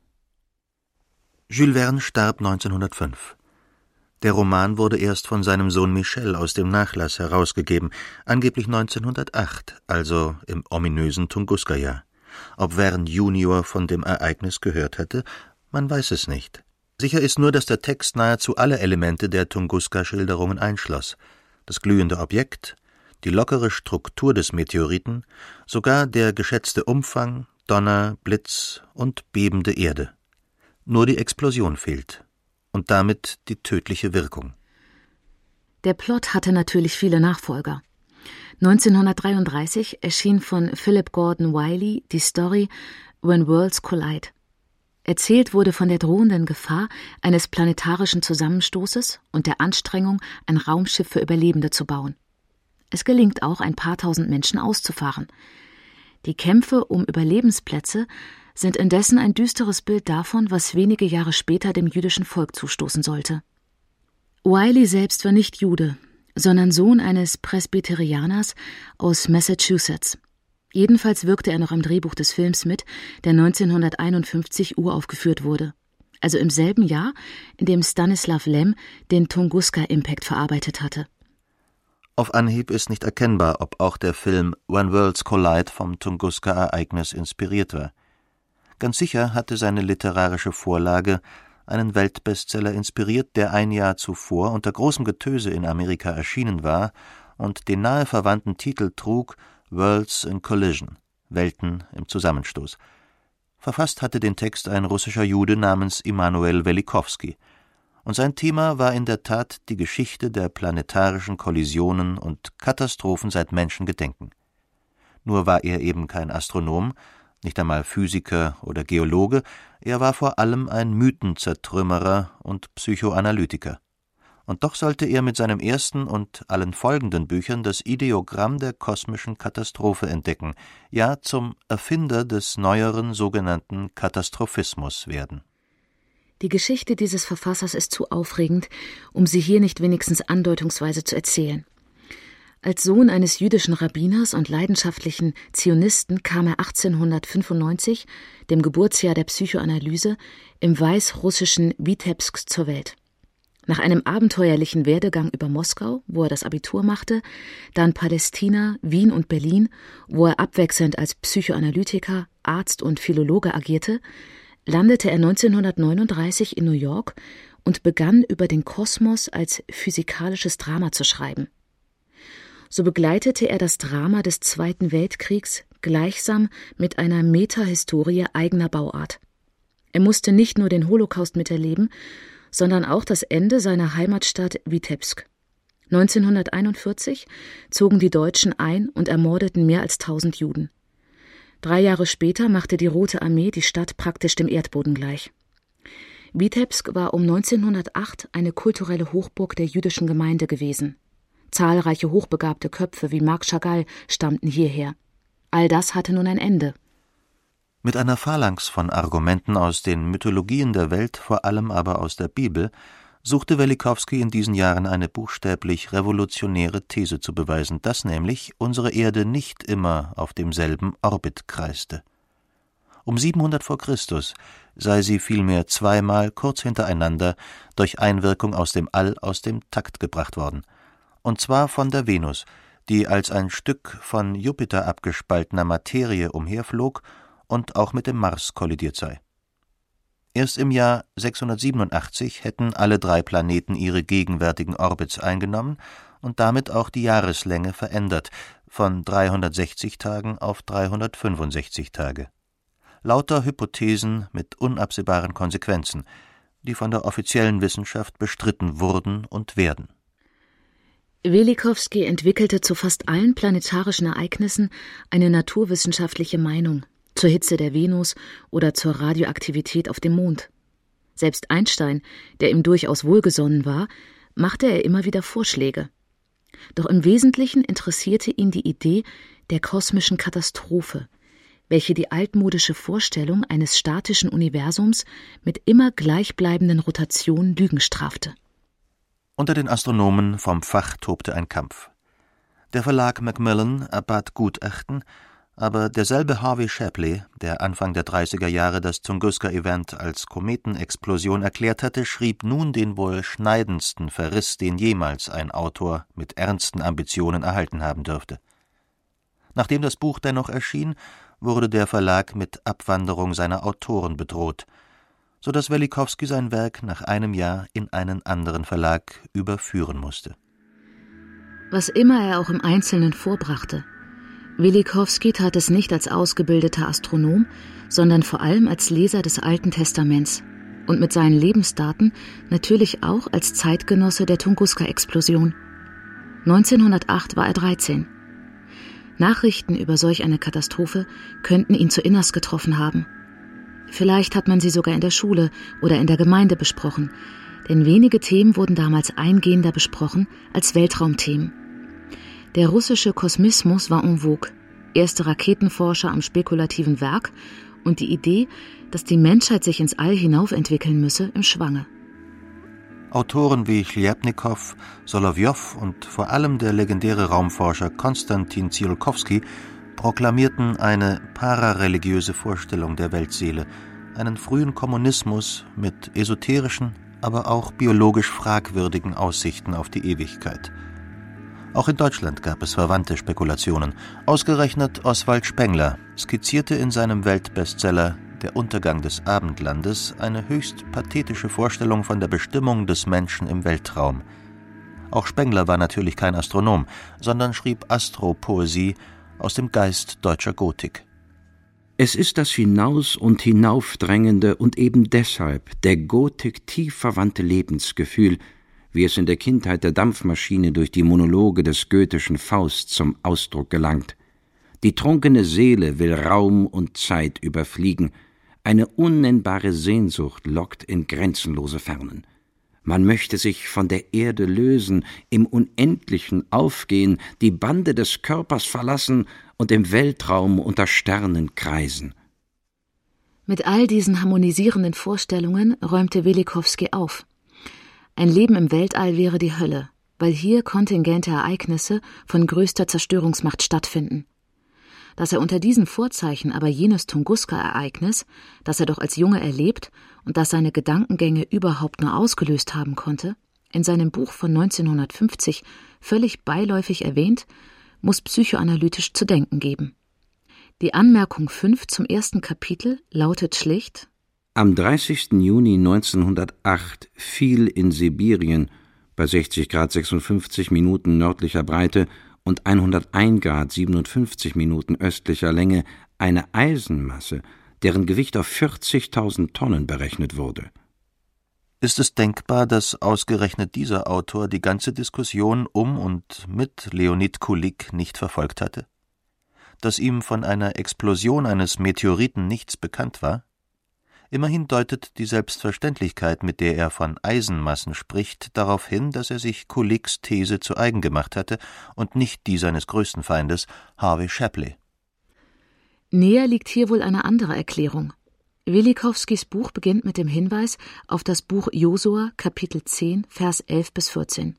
Jules Verne starb neunzehnhundertfünf. Der Roman wurde erst von seinem Sohn Michel aus dem Nachlass herausgegeben, angeblich neunzehnhundertacht, also im ominösen Tunguska-Jahr. Ob Verne Junior von dem Ereignis gehört hatte, man weiß es nicht. Sicher ist nur, dass der Text nahezu alle Elemente der Tunguska-Schilderungen einschloss. Das glühende Objekt, die lockere Struktur des Meteoriten, sogar der geschätzte Umfang, Donner, Blitz und bebende Erde. Nur die Explosion fehlt. Und damit die tödliche Wirkung. Der Plot hatte natürlich viele Nachfolger. neunzehnhundertdreiunddreißig erschien von Philip Gordon Wiley die Story When Worlds Collide. Erzählt wurde von der drohenden Gefahr eines planetarischen Zusammenstoßes und der Anstrengung, ein Raumschiff für Überlebende zu bauen. Es gelingt auch, ein paar tausend Menschen auszufahren. Die Kämpfe um Überlebensplätze sind indessen ein düsteres Bild davon, was wenige Jahre später dem jüdischen Volk zustoßen sollte. Wiley selbst war nicht Jude, sondern Sohn eines Presbyterianers aus Massachusetts. Jedenfalls wirkte er noch am Drehbuch des Films mit, der neunzehnhunderteinundfünfzig uraufgeführt wurde, also im selben Jahr, in dem Stanislav Lem den Tunguska-Impact verarbeitet hatte. Auf Anhieb ist nicht erkennbar, ob auch der Film When Worlds Collide vom Tunguska-Ereignis inspiriert war. Ganz sicher hatte seine literarische Vorlage einen Weltbestseller inspiriert, der ein Jahr zuvor unter großem Getöse in Amerika erschienen war und den nahe verwandten Titel trug Worlds in Collision, Welten im Zusammenstoß. Verfasst hatte den Text ein russischer Jude namens Immanuel Velikovsky, und sein Thema war in der Tat die Geschichte der planetarischen Kollisionen und Katastrophen seit Menschengedenken. Nur war er eben kein Astronom, nicht einmal Physiker oder Geologe, er war vor allem ein Mythenzertrümmerer und Psychoanalytiker. Und doch sollte er mit seinem ersten und allen folgenden Büchern das Ideogramm der kosmischen Katastrophe entdecken, ja zum Erfinder des neueren sogenannten Katastrophismus werden. Die Geschichte dieses Verfassers ist zu aufregend, um sie hier nicht wenigstens andeutungsweise zu erzählen. Als Sohn eines jüdischen Rabbiners und leidenschaftlichen Zionisten kam er achtzehnhundertfünfundneunzig, dem Geburtsjahr der Psychoanalyse, im weißrussischen Witebsk zur Welt. Nach einem abenteuerlichen Werdegang über Moskau, wo er das Abitur machte, dann Palästina, Wien und Berlin, wo er abwechselnd als Psychoanalytiker, Arzt und Philologe agierte, landete er neunzehnhundertneununddreißig in New York und begann über den Kosmos als physikalisches Drama zu schreiben. So begleitete er das Drama des Zweiten Weltkriegs gleichsam mit einer Metahistorie eigener Bauart. Er musste nicht nur den Holocaust miterleben, sondern auch das Ende seiner Heimatstadt Witebsk. neunzehnhunderteinundvierzig zogen die Deutschen ein und ermordeten mehr als tausend Juden. Drei Jahre später machte die Rote Armee die Stadt praktisch dem Erdboden gleich. Witebsk war um neunzehnhundertacht eine kulturelle Hochburg der jüdischen Gemeinde gewesen. Zahlreiche hochbegabte Köpfe wie Marc Chagall stammten hierher. All das hatte nun ein Ende. Mit einer Phalanx von Argumenten aus den Mythologien der Welt, vor allem aber aus der Bibel, suchte Velikovsky in diesen Jahren eine buchstäblich revolutionäre These zu beweisen, dass nämlich unsere Erde nicht immer auf demselben Orbit kreiste. Um siebenhundert vor Christus sei sie vielmehr zweimal kurz hintereinander durch Einwirkung aus dem All aus dem Takt gebracht worden. Und zwar von der Venus, die als ein Stück von Jupiter abgespaltener Materie umherflog und auch mit dem Mars kollidiert sei. Erst im Jahr sechshundertsiebenundachtzig hätten alle drei Planeten ihre gegenwärtigen Orbits eingenommen und damit auch die Jahreslänge verändert, von dreihundertsechzig Tagen auf dreihundertfünfundsechzig Tage. Lauter Hypothesen mit unabsehbaren Konsequenzen, die von der offiziellen Wissenschaft bestritten wurden und werden. Velikovsky entwickelte zu fast allen planetarischen Ereignissen eine naturwissenschaftliche Meinung, zur Hitze der Venus oder zur Radioaktivität auf dem Mond. Selbst Einstein, der ihm durchaus wohlgesonnen war, machte er immer wieder Vorschläge. Doch im Wesentlichen interessierte ihn die Idee der kosmischen Katastrophe, welche die altmodische Vorstellung eines statischen Universums mit immer gleichbleibenden Rotationen Lügen strafte. Unter den Astronomen vom Fach tobte ein Kampf. Der Verlag Macmillan erbat Gutachten, aber derselbe Harvey Shapley, der Anfang der dreißiger Jahre das Tunguska-Event als Kometenexplosion erklärt hatte, schrieb nun den wohl schneidendsten Verriss, den jemals ein Autor mit ernsten Ambitionen erhalten haben dürfte. Nachdem das Buch dennoch erschien, wurde der Verlag mit Abwanderung seiner Autoren bedroht, so dass Velikovsky sein Werk nach einem Jahr in einen anderen Verlag überführen musste. Was immer er auch im Einzelnen vorbrachte, Velikovsky tat es nicht als ausgebildeter Astronom, sondern vor allem als Leser des Alten Testaments und mit seinen Lebensdaten natürlich auch als Zeitgenosse der Tunguska-Explosion. neunzehnhundertacht war er dreizehn. Nachrichten über solch eine Katastrophe könnten ihn zu innerst getroffen haben. Vielleicht hat man sie sogar in der Schule oder in der Gemeinde besprochen, denn wenige Themen wurden damals eingehender besprochen als Weltraumthemen. Der russische Kosmismus war en vogue, erste Raketenforscher am spekulativen Werk und die Idee, dass die Menschheit sich ins All hinauf entwickeln müsse, im Schwange. Autoren wie Chliabnikow, Solowjow und vor allem der legendäre Raumforscher Konstantin Tsiolkovsky proklamierten eine parareligiöse Vorstellung der Weltseele, einen frühen Kommunismus mit esoterischen, aber auch biologisch fragwürdigen Aussichten auf die Ewigkeit. Auch in Deutschland gab es verwandte Spekulationen. Ausgerechnet Oswald Spengler skizzierte in seinem Weltbestseller »Der Untergang des Abendlandes« eine höchst pathetische Vorstellung von der Bestimmung des Menschen im Weltraum. Auch Spengler war natürlich kein Astronom, sondern schrieb Astropoesie aus dem Geist deutscher Gotik. Es ist das Hinaus- und Hinaufdrängende und eben deshalb der Gotik tief verwandte Lebensgefühl, wie es in der Kindheit der Dampfmaschine durch die Monologe des goethischen Faust zum Ausdruck gelangt. Die trunkene Seele will Raum und Zeit überfliegen, eine unnennbare Sehnsucht lockt in grenzenlose Fernen. Man möchte sich von der Erde lösen, im Unendlichen aufgehen, die Bande des Körpers verlassen und im Weltraum unter Sternen kreisen. Mit all diesen harmonisierenden Vorstellungen räumte Velikovsky auf. Ein Leben im Weltall wäre die Hölle, weil hier kontingente Ereignisse von größter Zerstörungsmacht stattfinden. Dass er unter diesen Vorzeichen aber jenes Tunguska-Ereignis, das er doch als Junge erlebt und das seine Gedankengänge überhaupt nur ausgelöst haben konnte, in seinem Buch von neunzehnhundertfünfzig völlig beiläufig erwähnt, muss psychoanalytisch zu denken geben. Die Anmerkung fünf zum ersten Kapitel lautet schlicht: Am dreißigsten Juni neunzehnhundertacht fiel in Sibirien bei sechzig Grad sechsundfünfzig Minuten nördlicher Breite und hunderteins Grad siebenundfünfzig Minuten östlicher Länge eine Eisenmasse, deren Gewicht auf vierzigtausend Tonnen berechnet wurde. Ist es denkbar, dass ausgerechnet dieser Autor die ganze Diskussion um und mit Leonid Kulik nicht verfolgt hatte? Dass ihm von einer Explosion eines Meteoriten nichts bekannt war? Immerhin deutet die Selbstverständlichkeit, mit der er von Eisenmassen spricht, darauf hin, dass er sich Kuliks These zu eigen gemacht hatte und nicht die seines größten Feindes, Harvey Shapley. Näher liegt hier wohl eine andere Erklärung. Velikovskys Buch beginnt mit dem Hinweis auf das Buch Josua, Kapitel zehn, Vers elf bis vierzehn.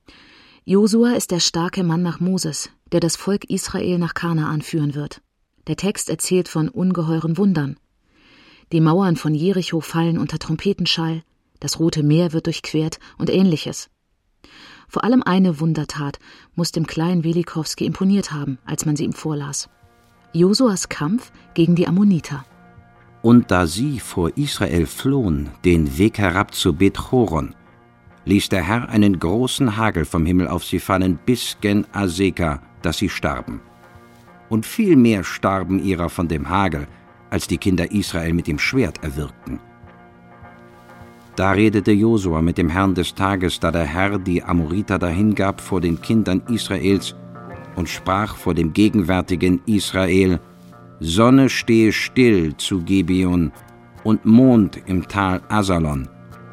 Josua ist der starke Mann nach Moses, der das Volk Israel nach Kanaan führen wird. Der Text erzählt von ungeheuren Wundern. Die Mauern von Jericho fallen unter Trompetenschall, das Rote Meer wird durchquert und Ähnliches. Vor allem eine Wundertat muss dem kleinen Velikovsky imponiert haben, als man sie ihm vorlas. Josuas Kampf gegen die Ammoniter. Und da sie vor Israel flohen, den Weg herab zu Bet-Horon, ließ der Herr einen großen Hagel vom Himmel auf sie fallen bis gen Aseka, dass sie starben. Und viel mehr starben ihrer von dem Hagel, als die Kinder Israel mit dem Schwert erwürgten. Da redete Josua mit dem Herrn des Tages, da der Herr die Amoriter dahingab vor den Kindern Israels und sprach vor dem gegenwärtigen Israel: Sonne stehe still zu Gibeon und Mond im Tal Asalon.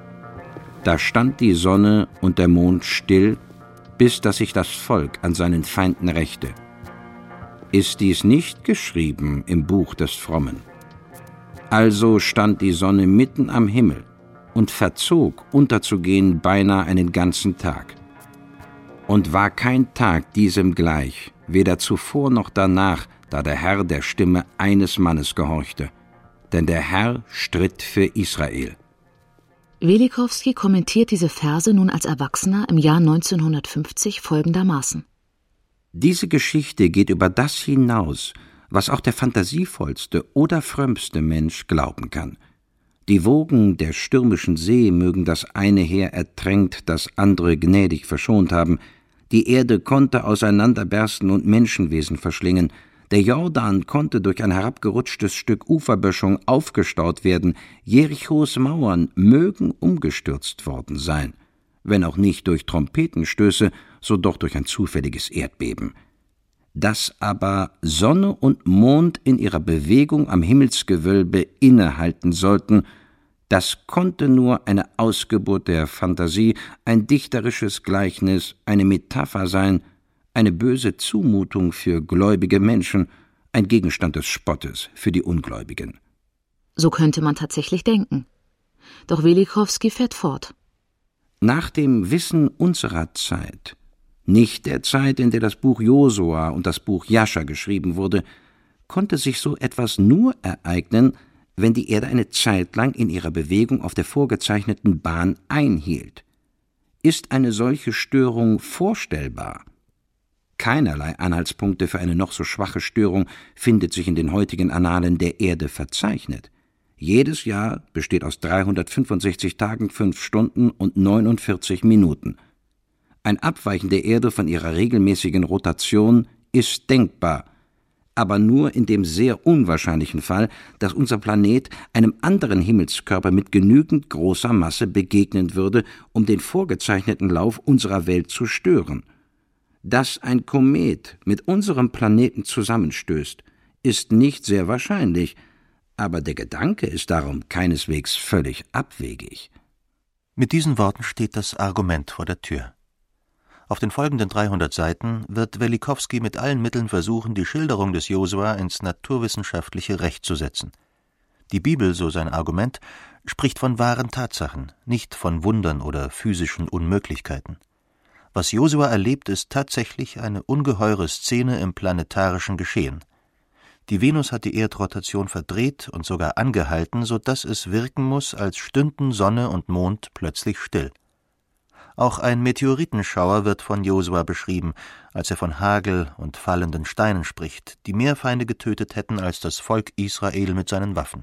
Da stand die Sonne und der Mond still, bis dass sich das Volk an seinen Feinden rächte. Ist dies nicht geschrieben im Buch des Frommen? Also stand die Sonne mitten am Himmel und verzog, unterzugehen, beinahe einen ganzen Tag. Und war kein Tag diesem gleich, weder zuvor noch danach, da der Herr der Stimme eines Mannes gehorchte. Denn der Herr stritt für Israel. Velikovsky kommentiert diese Verse nun als Erwachsener im Jahr neunzehnhundertfünfzig folgendermaßen: Diese Geschichte geht über das hinaus, was auch der fantasievollste oder frömmste Mensch glauben kann. Die Wogen der stürmischen See mögen das eine Heer ertränkt, das andere gnädig verschont haben. Die Erde konnte auseinanderbersten und Menschenwesen verschlingen. Der Jordan konnte durch ein herabgerutschtes Stück Uferböschung aufgestaut werden. Jerichos Mauern mögen umgestürzt worden sein. Wenn auch nicht durch Trompetenstöße, so doch durch ein zufälliges Erdbeben. Dass aber Sonne und Mond in ihrer Bewegung am Himmelsgewölbe innehalten sollten, das konnte nur eine Ausgeburt der Fantasie, ein dichterisches Gleichnis, eine Metapher sein, eine böse Zumutung für gläubige Menschen, ein Gegenstand des Spottes für die Ungläubigen. So könnte man tatsächlich denken. Doch Velikovsky fährt fort. Nach dem Wissen unserer Zeit, nicht der Zeit, in der das Buch Josua und das Buch Jascha geschrieben wurde, konnte sich so etwas nur ereignen, wenn die Erde eine Zeit lang in ihrer Bewegung auf der vorgezeichneten Bahn einhielt. Ist eine solche Störung vorstellbar? Keinerlei Anhaltspunkte für eine noch so schwache Störung findet sich in den heutigen Annalen der Erde verzeichnet. Jedes Jahr besteht aus dreihundertfünfundsechzig Tagen, fünf Stunden und neunundvierzig Minuten. Ein Abweichen der Erde von ihrer regelmäßigen Rotation ist denkbar, aber nur in dem sehr unwahrscheinlichen Fall, dass unser Planet einem anderen Himmelskörper mit genügend großer Masse begegnen würde, um den vorgezeichneten Lauf unserer Welt zu stören. Dass ein Komet mit unserem Planeten zusammenstößt, ist nicht sehr wahrscheinlich, aber der Gedanke ist darum keineswegs völlig abwegig. Mit diesen Worten steht das Argument vor der Tür. Auf den folgenden dreihundert Seiten wird Velikovsky mit allen Mitteln versuchen, die Schilderung des Josua ins naturwissenschaftliche Recht zu setzen. Die Bibel, so sein Argument, spricht von wahren Tatsachen, nicht von Wundern oder physischen Unmöglichkeiten. Was Josua erlebt, ist tatsächlich eine ungeheure Szene im planetarischen Geschehen. Die Venus hat die Erdrotation verdreht und sogar angehalten, so dass es wirken muss, als stünden Sonne und Mond plötzlich still. Auch ein Meteoritenschauer wird von Josua beschrieben, als er von Hagel und fallenden Steinen spricht, die mehr Feinde getötet hätten als das Volk Israel mit seinen Waffen.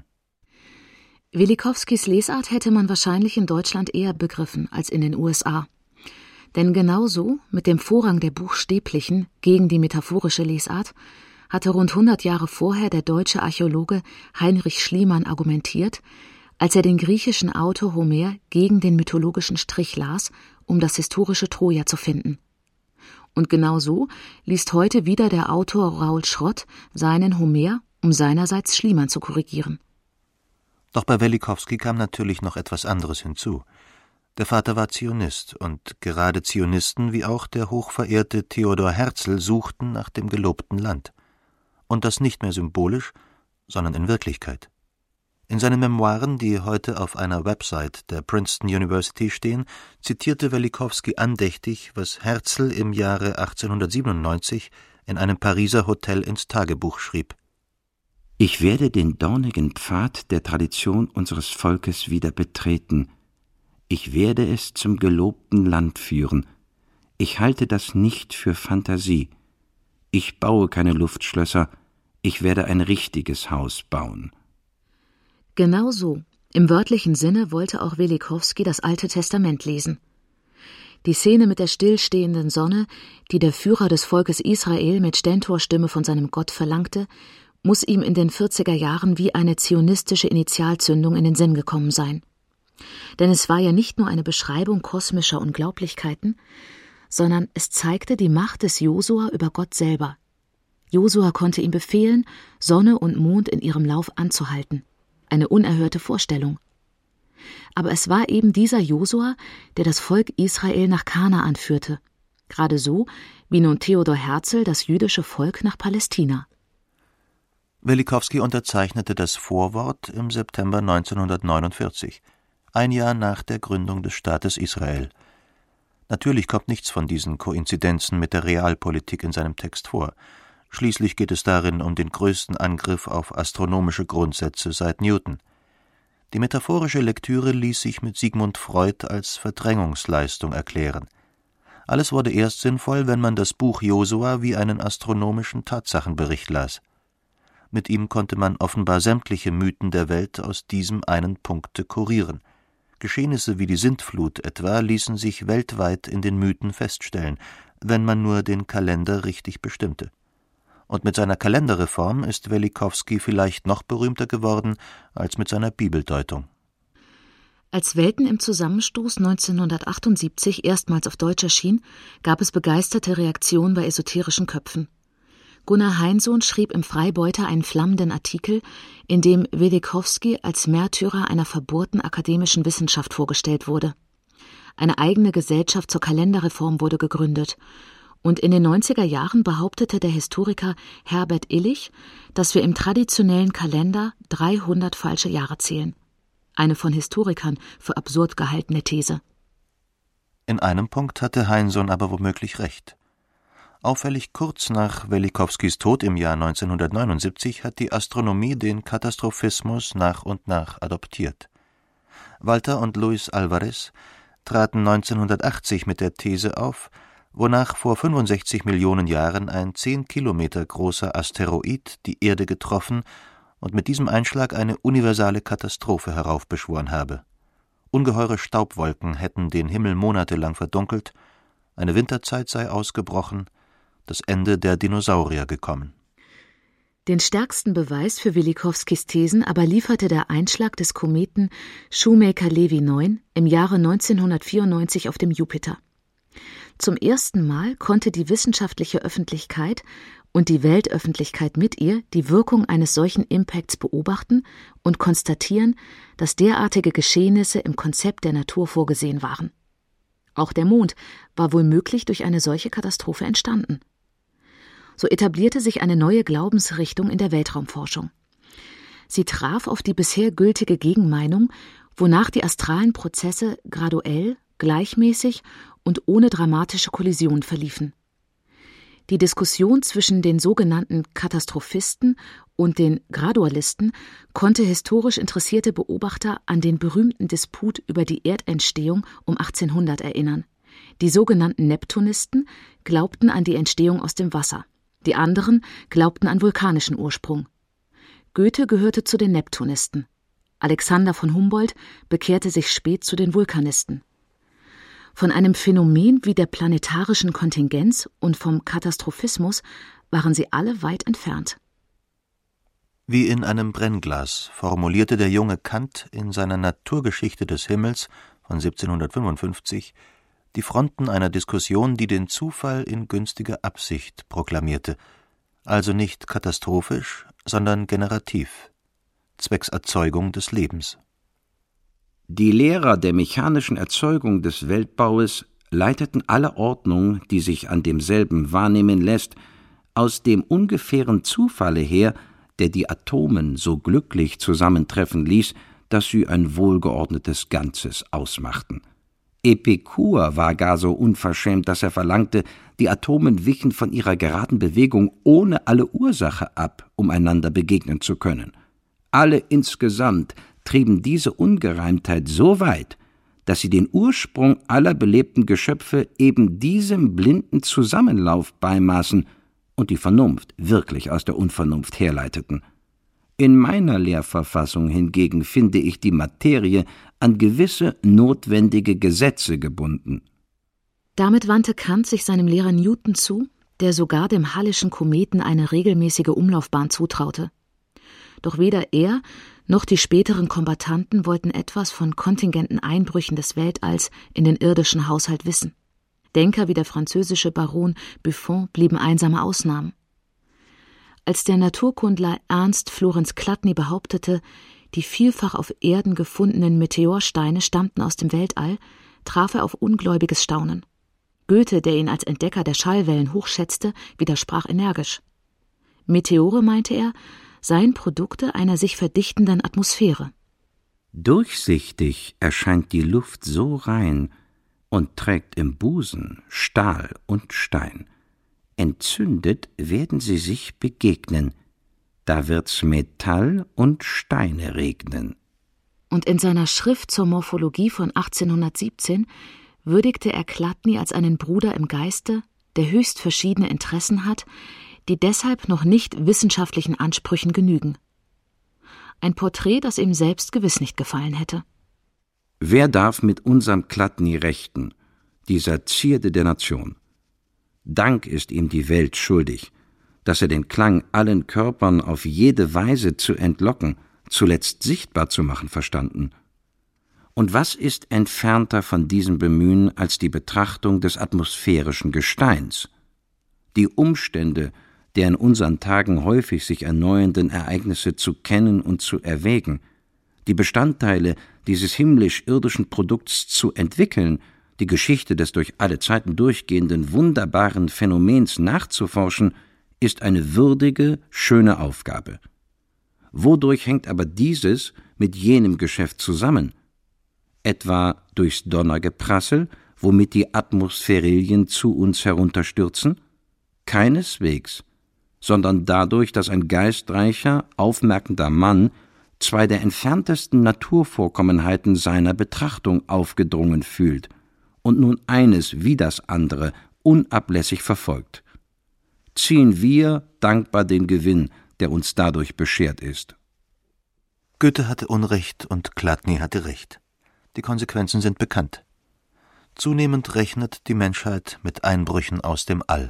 Velikovskys Lesart hätte man wahrscheinlich in Deutschland eher begriffen als in den U S A. Denn genauso, mit dem Vorrang der buchstäblichen gegen die metaphorische Lesart, hatte rund hundert Jahre vorher der deutsche Archäologe Heinrich Schliemann argumentiert, als er den griechischen Autor Homer gegen den mythologischen Strich las, um das historische Troja zu finden. Und genau so liest heute wieder der Autor Raoul Schrott seinen Homer, um seinerseits Schliemann zu korrigieren. Doch bei Velikovsky kam natürlich noch etwas anderes hinzu. Der Vater war Zionist, und gerade Zionisten wie auch der hochverehrte Theodor Herzl suchten nach dem gelobten Land. Und das nicht mehr symbolisch, sondern in Wirklichkeit. In seinen Memoiren, die heute auf einer Website der Princeton University stehen, zitierte Velikovsky andächtig, was Herzl im Jahre achtzehnhundertsiebenundneunzig in einem Pariser Hotel ins Tagebuch schrieb: Ich werde den dornigen Pfad der Tradition unseres Volkes wieder betreten. Ich werde es zum gelobten Land führen. Ich halte das nicht für Fantasie. Ich baue keine Luftschlösser. Ich werde ein richtiges Haus bauen. Genau so, im wörtlichen Sinne, wollte auch Velikovsky das Alte Testament lesen. Die Szene mit der stillstehenden Sonne, die der Führer des Volkes Israel mit Stentorstimme von seinem Gott verlangte, muss ihm in den vierziger Jahren wie eine zionistische Initialzündung in den Sinn gekommen sein. Denn es war ja nicht nur eine Beschreibung kosmischer Unglaublichkeiten, sondern es zeigte die Macht des Josua über Gott selber. Josua konnte ihm befehlen, Sonne und Mond in ihrem Lauf anzuhalten. Eine unerhörte Vorstellung. Aber es war eben dieser Josua, der das Volk Israel nach Kanaan führte. Gerade so, wie nun Theodor Herzl das jüdische Volk nach Palästina. Velikovsky unterzeichnete das Vorwort im September neunzehnhundertneunundvierzig, ein Jahr nach der Gründung des Staates Israel. Natürlich kommt nichts von diesen Koinzidenzen mit der Realpolitik in seinem Text vor. Schließlich geht es darin um den größten Angriff auf astronomische Grundsätze seit Newton. Die metaphorische Lektüre ließ sich mit Sigmund Freud als Verdrängungsleistung erklären. Alles wurde erst sinnvoll, wenn man das Buch Josua wie einen astronomischen Tatsachenbericht las. Mit ihm konnte man offenbar sämtliche Mythen der Welt aus diesem einen Punkte kurieren. Geschehnisse wie die Sintflut etwa ließen sich weltweit in den Mythen feststellen, wenn man nur den Kalender richtig bestimmte. Und mit seiner Kalenderreform ist Velikovsky vielleicht noch berühmter geworden als mit seiner Bibeldeutung. Als Welten im Zusammenstoß neunzehnhundertachtundsiebzig erstmals auf Deutsch erschien, gab es begeisterte Reaktionen bei esoterischen Köpfen. Gunnar Heinsohn schrieb im Freibeuter einen flammenden Artikel, in dem Velikovsky als Märtyrer einer verbohrten akademischen Wissenschaft vorgestellt wurde. Eine eigene Gesellschaft zur Kalenderreform wurde gegründet. Und in den neunziger Jahren behauptete der Historiker Herbert Illich, dass wir im traditionellen Kalender dreihundert falsche Jahre zählen. Eine von Historikern für absurd gehaltene These. In einem Punkt hatte Heinsohn aber womöglich recht. Auffällig kurz nach Velikovskys Tod im Jahr neunzehnhundertneunundsiebzig hat die Astronomie den Katastrophismus nach und nach adoptiert. Walter und Luis Alvarez traten neunzehnhundertachtzig mit der These auf, wonach vor fünfundsechzig Millionen Jahren ein zehn Kilometer großer Asteroid die Erde getroffen und mit diesem Einschlag eine universale Katastrophe heraufbeschworen habe. Ungeheure Staubwolken hätten den Himmel monatelang verdunkelt, eine Winterzeit sei ausgebrochen, das Ende der Dinosaurier gekommen. Den stärksten Beweis für Velikovskys Thesen aber lieferte der Einschlag des Kometen Shoemaker-Levy neun im Jahre neunzehnhundertvierundneunzig auf dem Jupiter. Zum ersten Mal konnte die wissenschaftliche Öffentlichkeit und die Weltöffentlichkeit mit ihr die Wirkung eines solchen Impacts beobachten und konstatieren, dass derartige Geschehnisse im Konzept der Natur vorgesehen waren. Auch der Mond war wohl möglich durch eine solche Katastrophe entstanden. So etablierte sich eine neue Glaubensrichtung in der Weltraumforschung. Sie traf auf die bisher gültige Gegenmeinung, wonach die astralen Prozesse graduell, gleichmäßig und ohne dramatische Kollision verliefen. Die Diskussion zwischen den sogenannten Katastrophisten und den Gradualisten konnte historisch interessierte Beobachter an den berühmten Disput über die Erdentstehung um achtzehnhundert erinnern. Die sogenannten Neptunisten glaubten an die Entstehung aus dem Wasser. Die anderen glaubten an vulkanischen Ursprung. Goethe gehörte zu den Neptunisten. Alexander von Humboldt bekehrte sich spät zu den Vulkanisten. Von einem Phänomen wie der planetarischen Kontingenz und vom Katastrophismus waren sie alle weit entfernt. Wie in einem Brennglas formulierte der junge Kant in seiner Naturgeschichte des Himmels von siebzehnhundertfünfundfünfzig die Fronten einer Diskussion, die den Zufall in günstiger Absicht proklamierte, also nicht katastrophisch, sondern generativ, zwecks Erzeugung des Lebens. Die Lehrer der mechanischen Erzeugung des Weltbaues leiteten alle Ordnung, die sich an demselben wahrnehmen lässt, aus dem ungefähren Zufalle her, der die Atomen so glücklich zusammentreffen ließ, dass sie ein wohlgeordnetes Ganzes ausmachten. Epikur war gar so unverschämt, dass er verlangte, die Atomen wichen von ihrer geraden Bewegung ohne alle Ursache ab, um einander begegnen zu können. Alle insgesamt trieben diese Ungereimtheit so weit, dass sie den Ursprung aller belebten Geschöpfe eben diesem blinden Zusammenlauf beimaßen und die Vernunft wirklich aus der Unvernunft herleiteten. In meiner Lehrverfassung hingegen finde ich die Materie an gewisse notwendige Gesetze gebunden. Damit wandte Kant sich seinem Lehrer Newton zu, der sogar dem Hallischen Kometen eine regelmäßige Umlaufbahn zutraute. Doch weder er noch die späteren Kombattanten wollten etwas von kontingenten Einbrüchen des Weltalls in den irdischen Haushalt wissen. Denker wie der französische Baron Buffon blieben einsame Ausnahmen. Als der Naturkundler Ernst Florenz Chladni behauptete, die vielfach auf Erden gefundenen Meteorsteine stammten aus dem Weltall, traf er auf ungläubiges Staunen. Goethe, der ihn als Entdecker der Schallwellen hochschätzte, widersprach energisch. Meteore, meinte er, seien Produkte einer sich verdichtenden Atmosphäre. Durchsichtig erscheint die Luft so rein und trägt im Busen Stahl und Stein. Entzündet werden sie sich begegnen, da wird's Metall und Steine regnen. Und in seiner Schrift zur Morphologie von achtzehnhundertsiebzehn würdigte er Chladni als einen Bruder im Geiste, der höchst verschiedene Interessen hat, die deshalb noch nicht wissenschaftlichen Ansprüchen genügen. Ein Porträt, das ihm selbst gewiss nicht gefallen hätte. Wer darf mit unserem Chladni rechten, dieser Zierde der Nation? Dank ist ihm die Welt schuldig, dass er den Klang allen Körpern auf jede Weise zu entlocken, zuletzt sichtbar zu machen verstanden. Und was ist entfernter von diesem Bemühen als die Betrachtung des atmosphärischen Gesteins? Die Umstände der in unseren Tagen häufig sich erneuernden Ereignisse zu kennen und zu erwägen, die Bestandteile dieses himmlisch-irdischen Produkts zu entwickeln, die Geschichte des durch alle Zeiten durchgehenden wunderbaren Phänomens nachzuforschen, ist eine würdige, schöne Aufgabe. Wodurch hängt aber dieses mit jenem Geschäft zusammen? Etwa durchs Donnergeprassel, womit die Atmosphärilien zu uns herunterstürzen? Keineswegs, sondern dadurch, dass ein geistreicher, aufmerkender Mann zwei der entferntesten Naturvorkommenheiten seiner Betrachtung aufgedrungen fühlt und nun eines wie das andere unablässig verfolgt. Ziehen wir dankbar den Gewinn, der uns dadurch beschert ist. Goethe hatte Unrecht und Chladni hatte Recht. Die Konsequenzen sind bekannt. Zunehmend rechnet die Menschheit mit Einbrüchen aus dem All.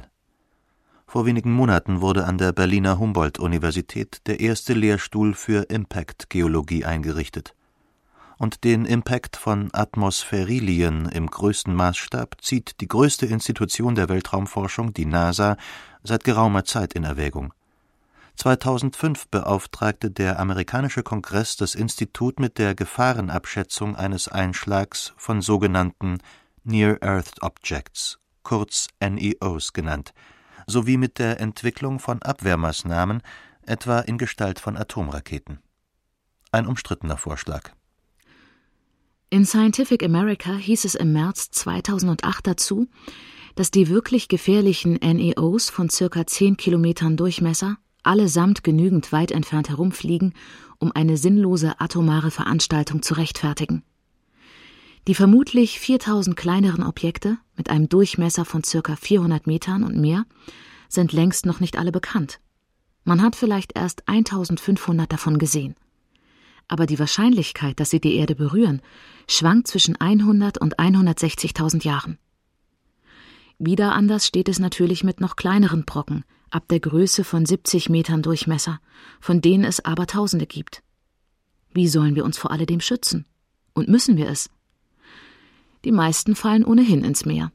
Vor wenigen Monaten wurde an der Berliner Humboldt-Universität der erste Lehrstuhl für Impact-Geologie eingerichtet. Und den Impact von Atmosphärilien im größten Maßstab zieht die größte Institution der Weltraumforschung, die NASA, seit geraumer Zeit in Erwägung. zweitausendfünf beauftragte der amerikanische Kongress das Institut mit der Gefahrenabschätzung eines Einschlags von sogenannten Near-Earth Objects, kurz N E Os genannt, sowie mit der Entwicklung von Abwehrmaßnahmen, etwa in Gestalt von Atomraketen. Ein umstrittener Vorschlag. In Scientific America hieß es im März zweitausendacht dazu, dass die wirklich gefährlichen N E Os von circa zehn Kilometern Durchmesser allesamt genügend weit entfernt herumfliegen, um eine sinnlose atomare Veranstaltung zu rechtfertigen. Die vermutlich viertausend kleineren Objekte mit einem Durchmesser von circa vierhundert Metern und mehr sind längst noch nicht alle bekannt. Man hat vielleicht erst eintausendfünfhundert davon gesehen. Aber die Wahrscheinlichkeit, dass sie die Erde berühren, schwankt zwischen hundert und hundertsechzigtausend Jahren. Wieder anders steht es natürlich mit noch kleineren Brocken, ab der Größe von siebzig Metern Durchmesser, von denen es aber Tausende gibt. Wie sollen wir uns vor alledem schützen? Und müssen wir es? Die meisten fallen ohnehin ins Meer.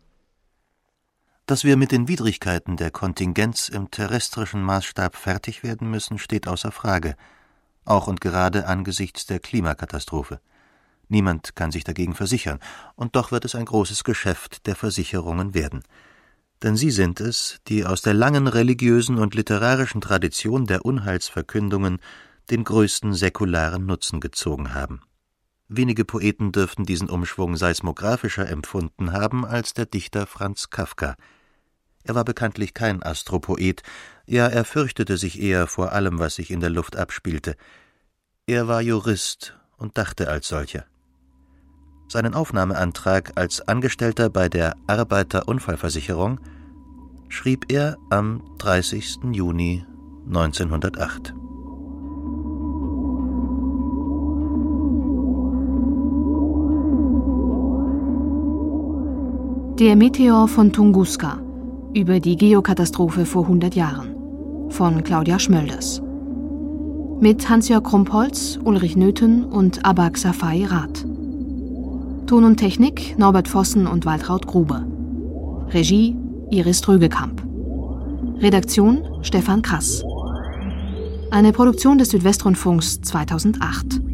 Dass wir mit den Widrigkeiten der Kontingenz im terrestrischen Maßstab fertig werden müssen, steht außer Frage, auch und gerade angesichts der Klimakatastrophe. Niemand kann sich dagegen versichern, und doch wird es ein großes Geschäft der Versicherungen werden. Denn sie sind es, die aus der langen religiösen und literarischen Tradition der Unheilsverkündungen den größten säkularen Nutzen gezogen haben. Wenige Poeten dürften diesen Umschwung seismographischer empfunden haben als der Dichter Franz Kafka. Er war bekanntlich kein Astropoet, ja, er fürchtete sich eher vor allem, was sich in der Luft abspielte. Er war Jurist und dachte als solcher. Seinen Aufnahmeantrag als Angestellter bei der Arbeiterunfallversicherung schrieb er am dreißigsten Juni neunzehnhundertacht. Der Meteor von Tunguska über die Geokatastrophe vor hundert Jahren von Claudia Schmölders. Mit Hans-Jörg Krumpholz, Ulrich Nöthen und Abak Safai Rath. Ton und Technik Norbert Vossen und Waltraud Gruber. Regie Iris Drögekamp. Redaktion Stefan Krass. Eine Produktion des Südwestrundfunks zweitausendacht.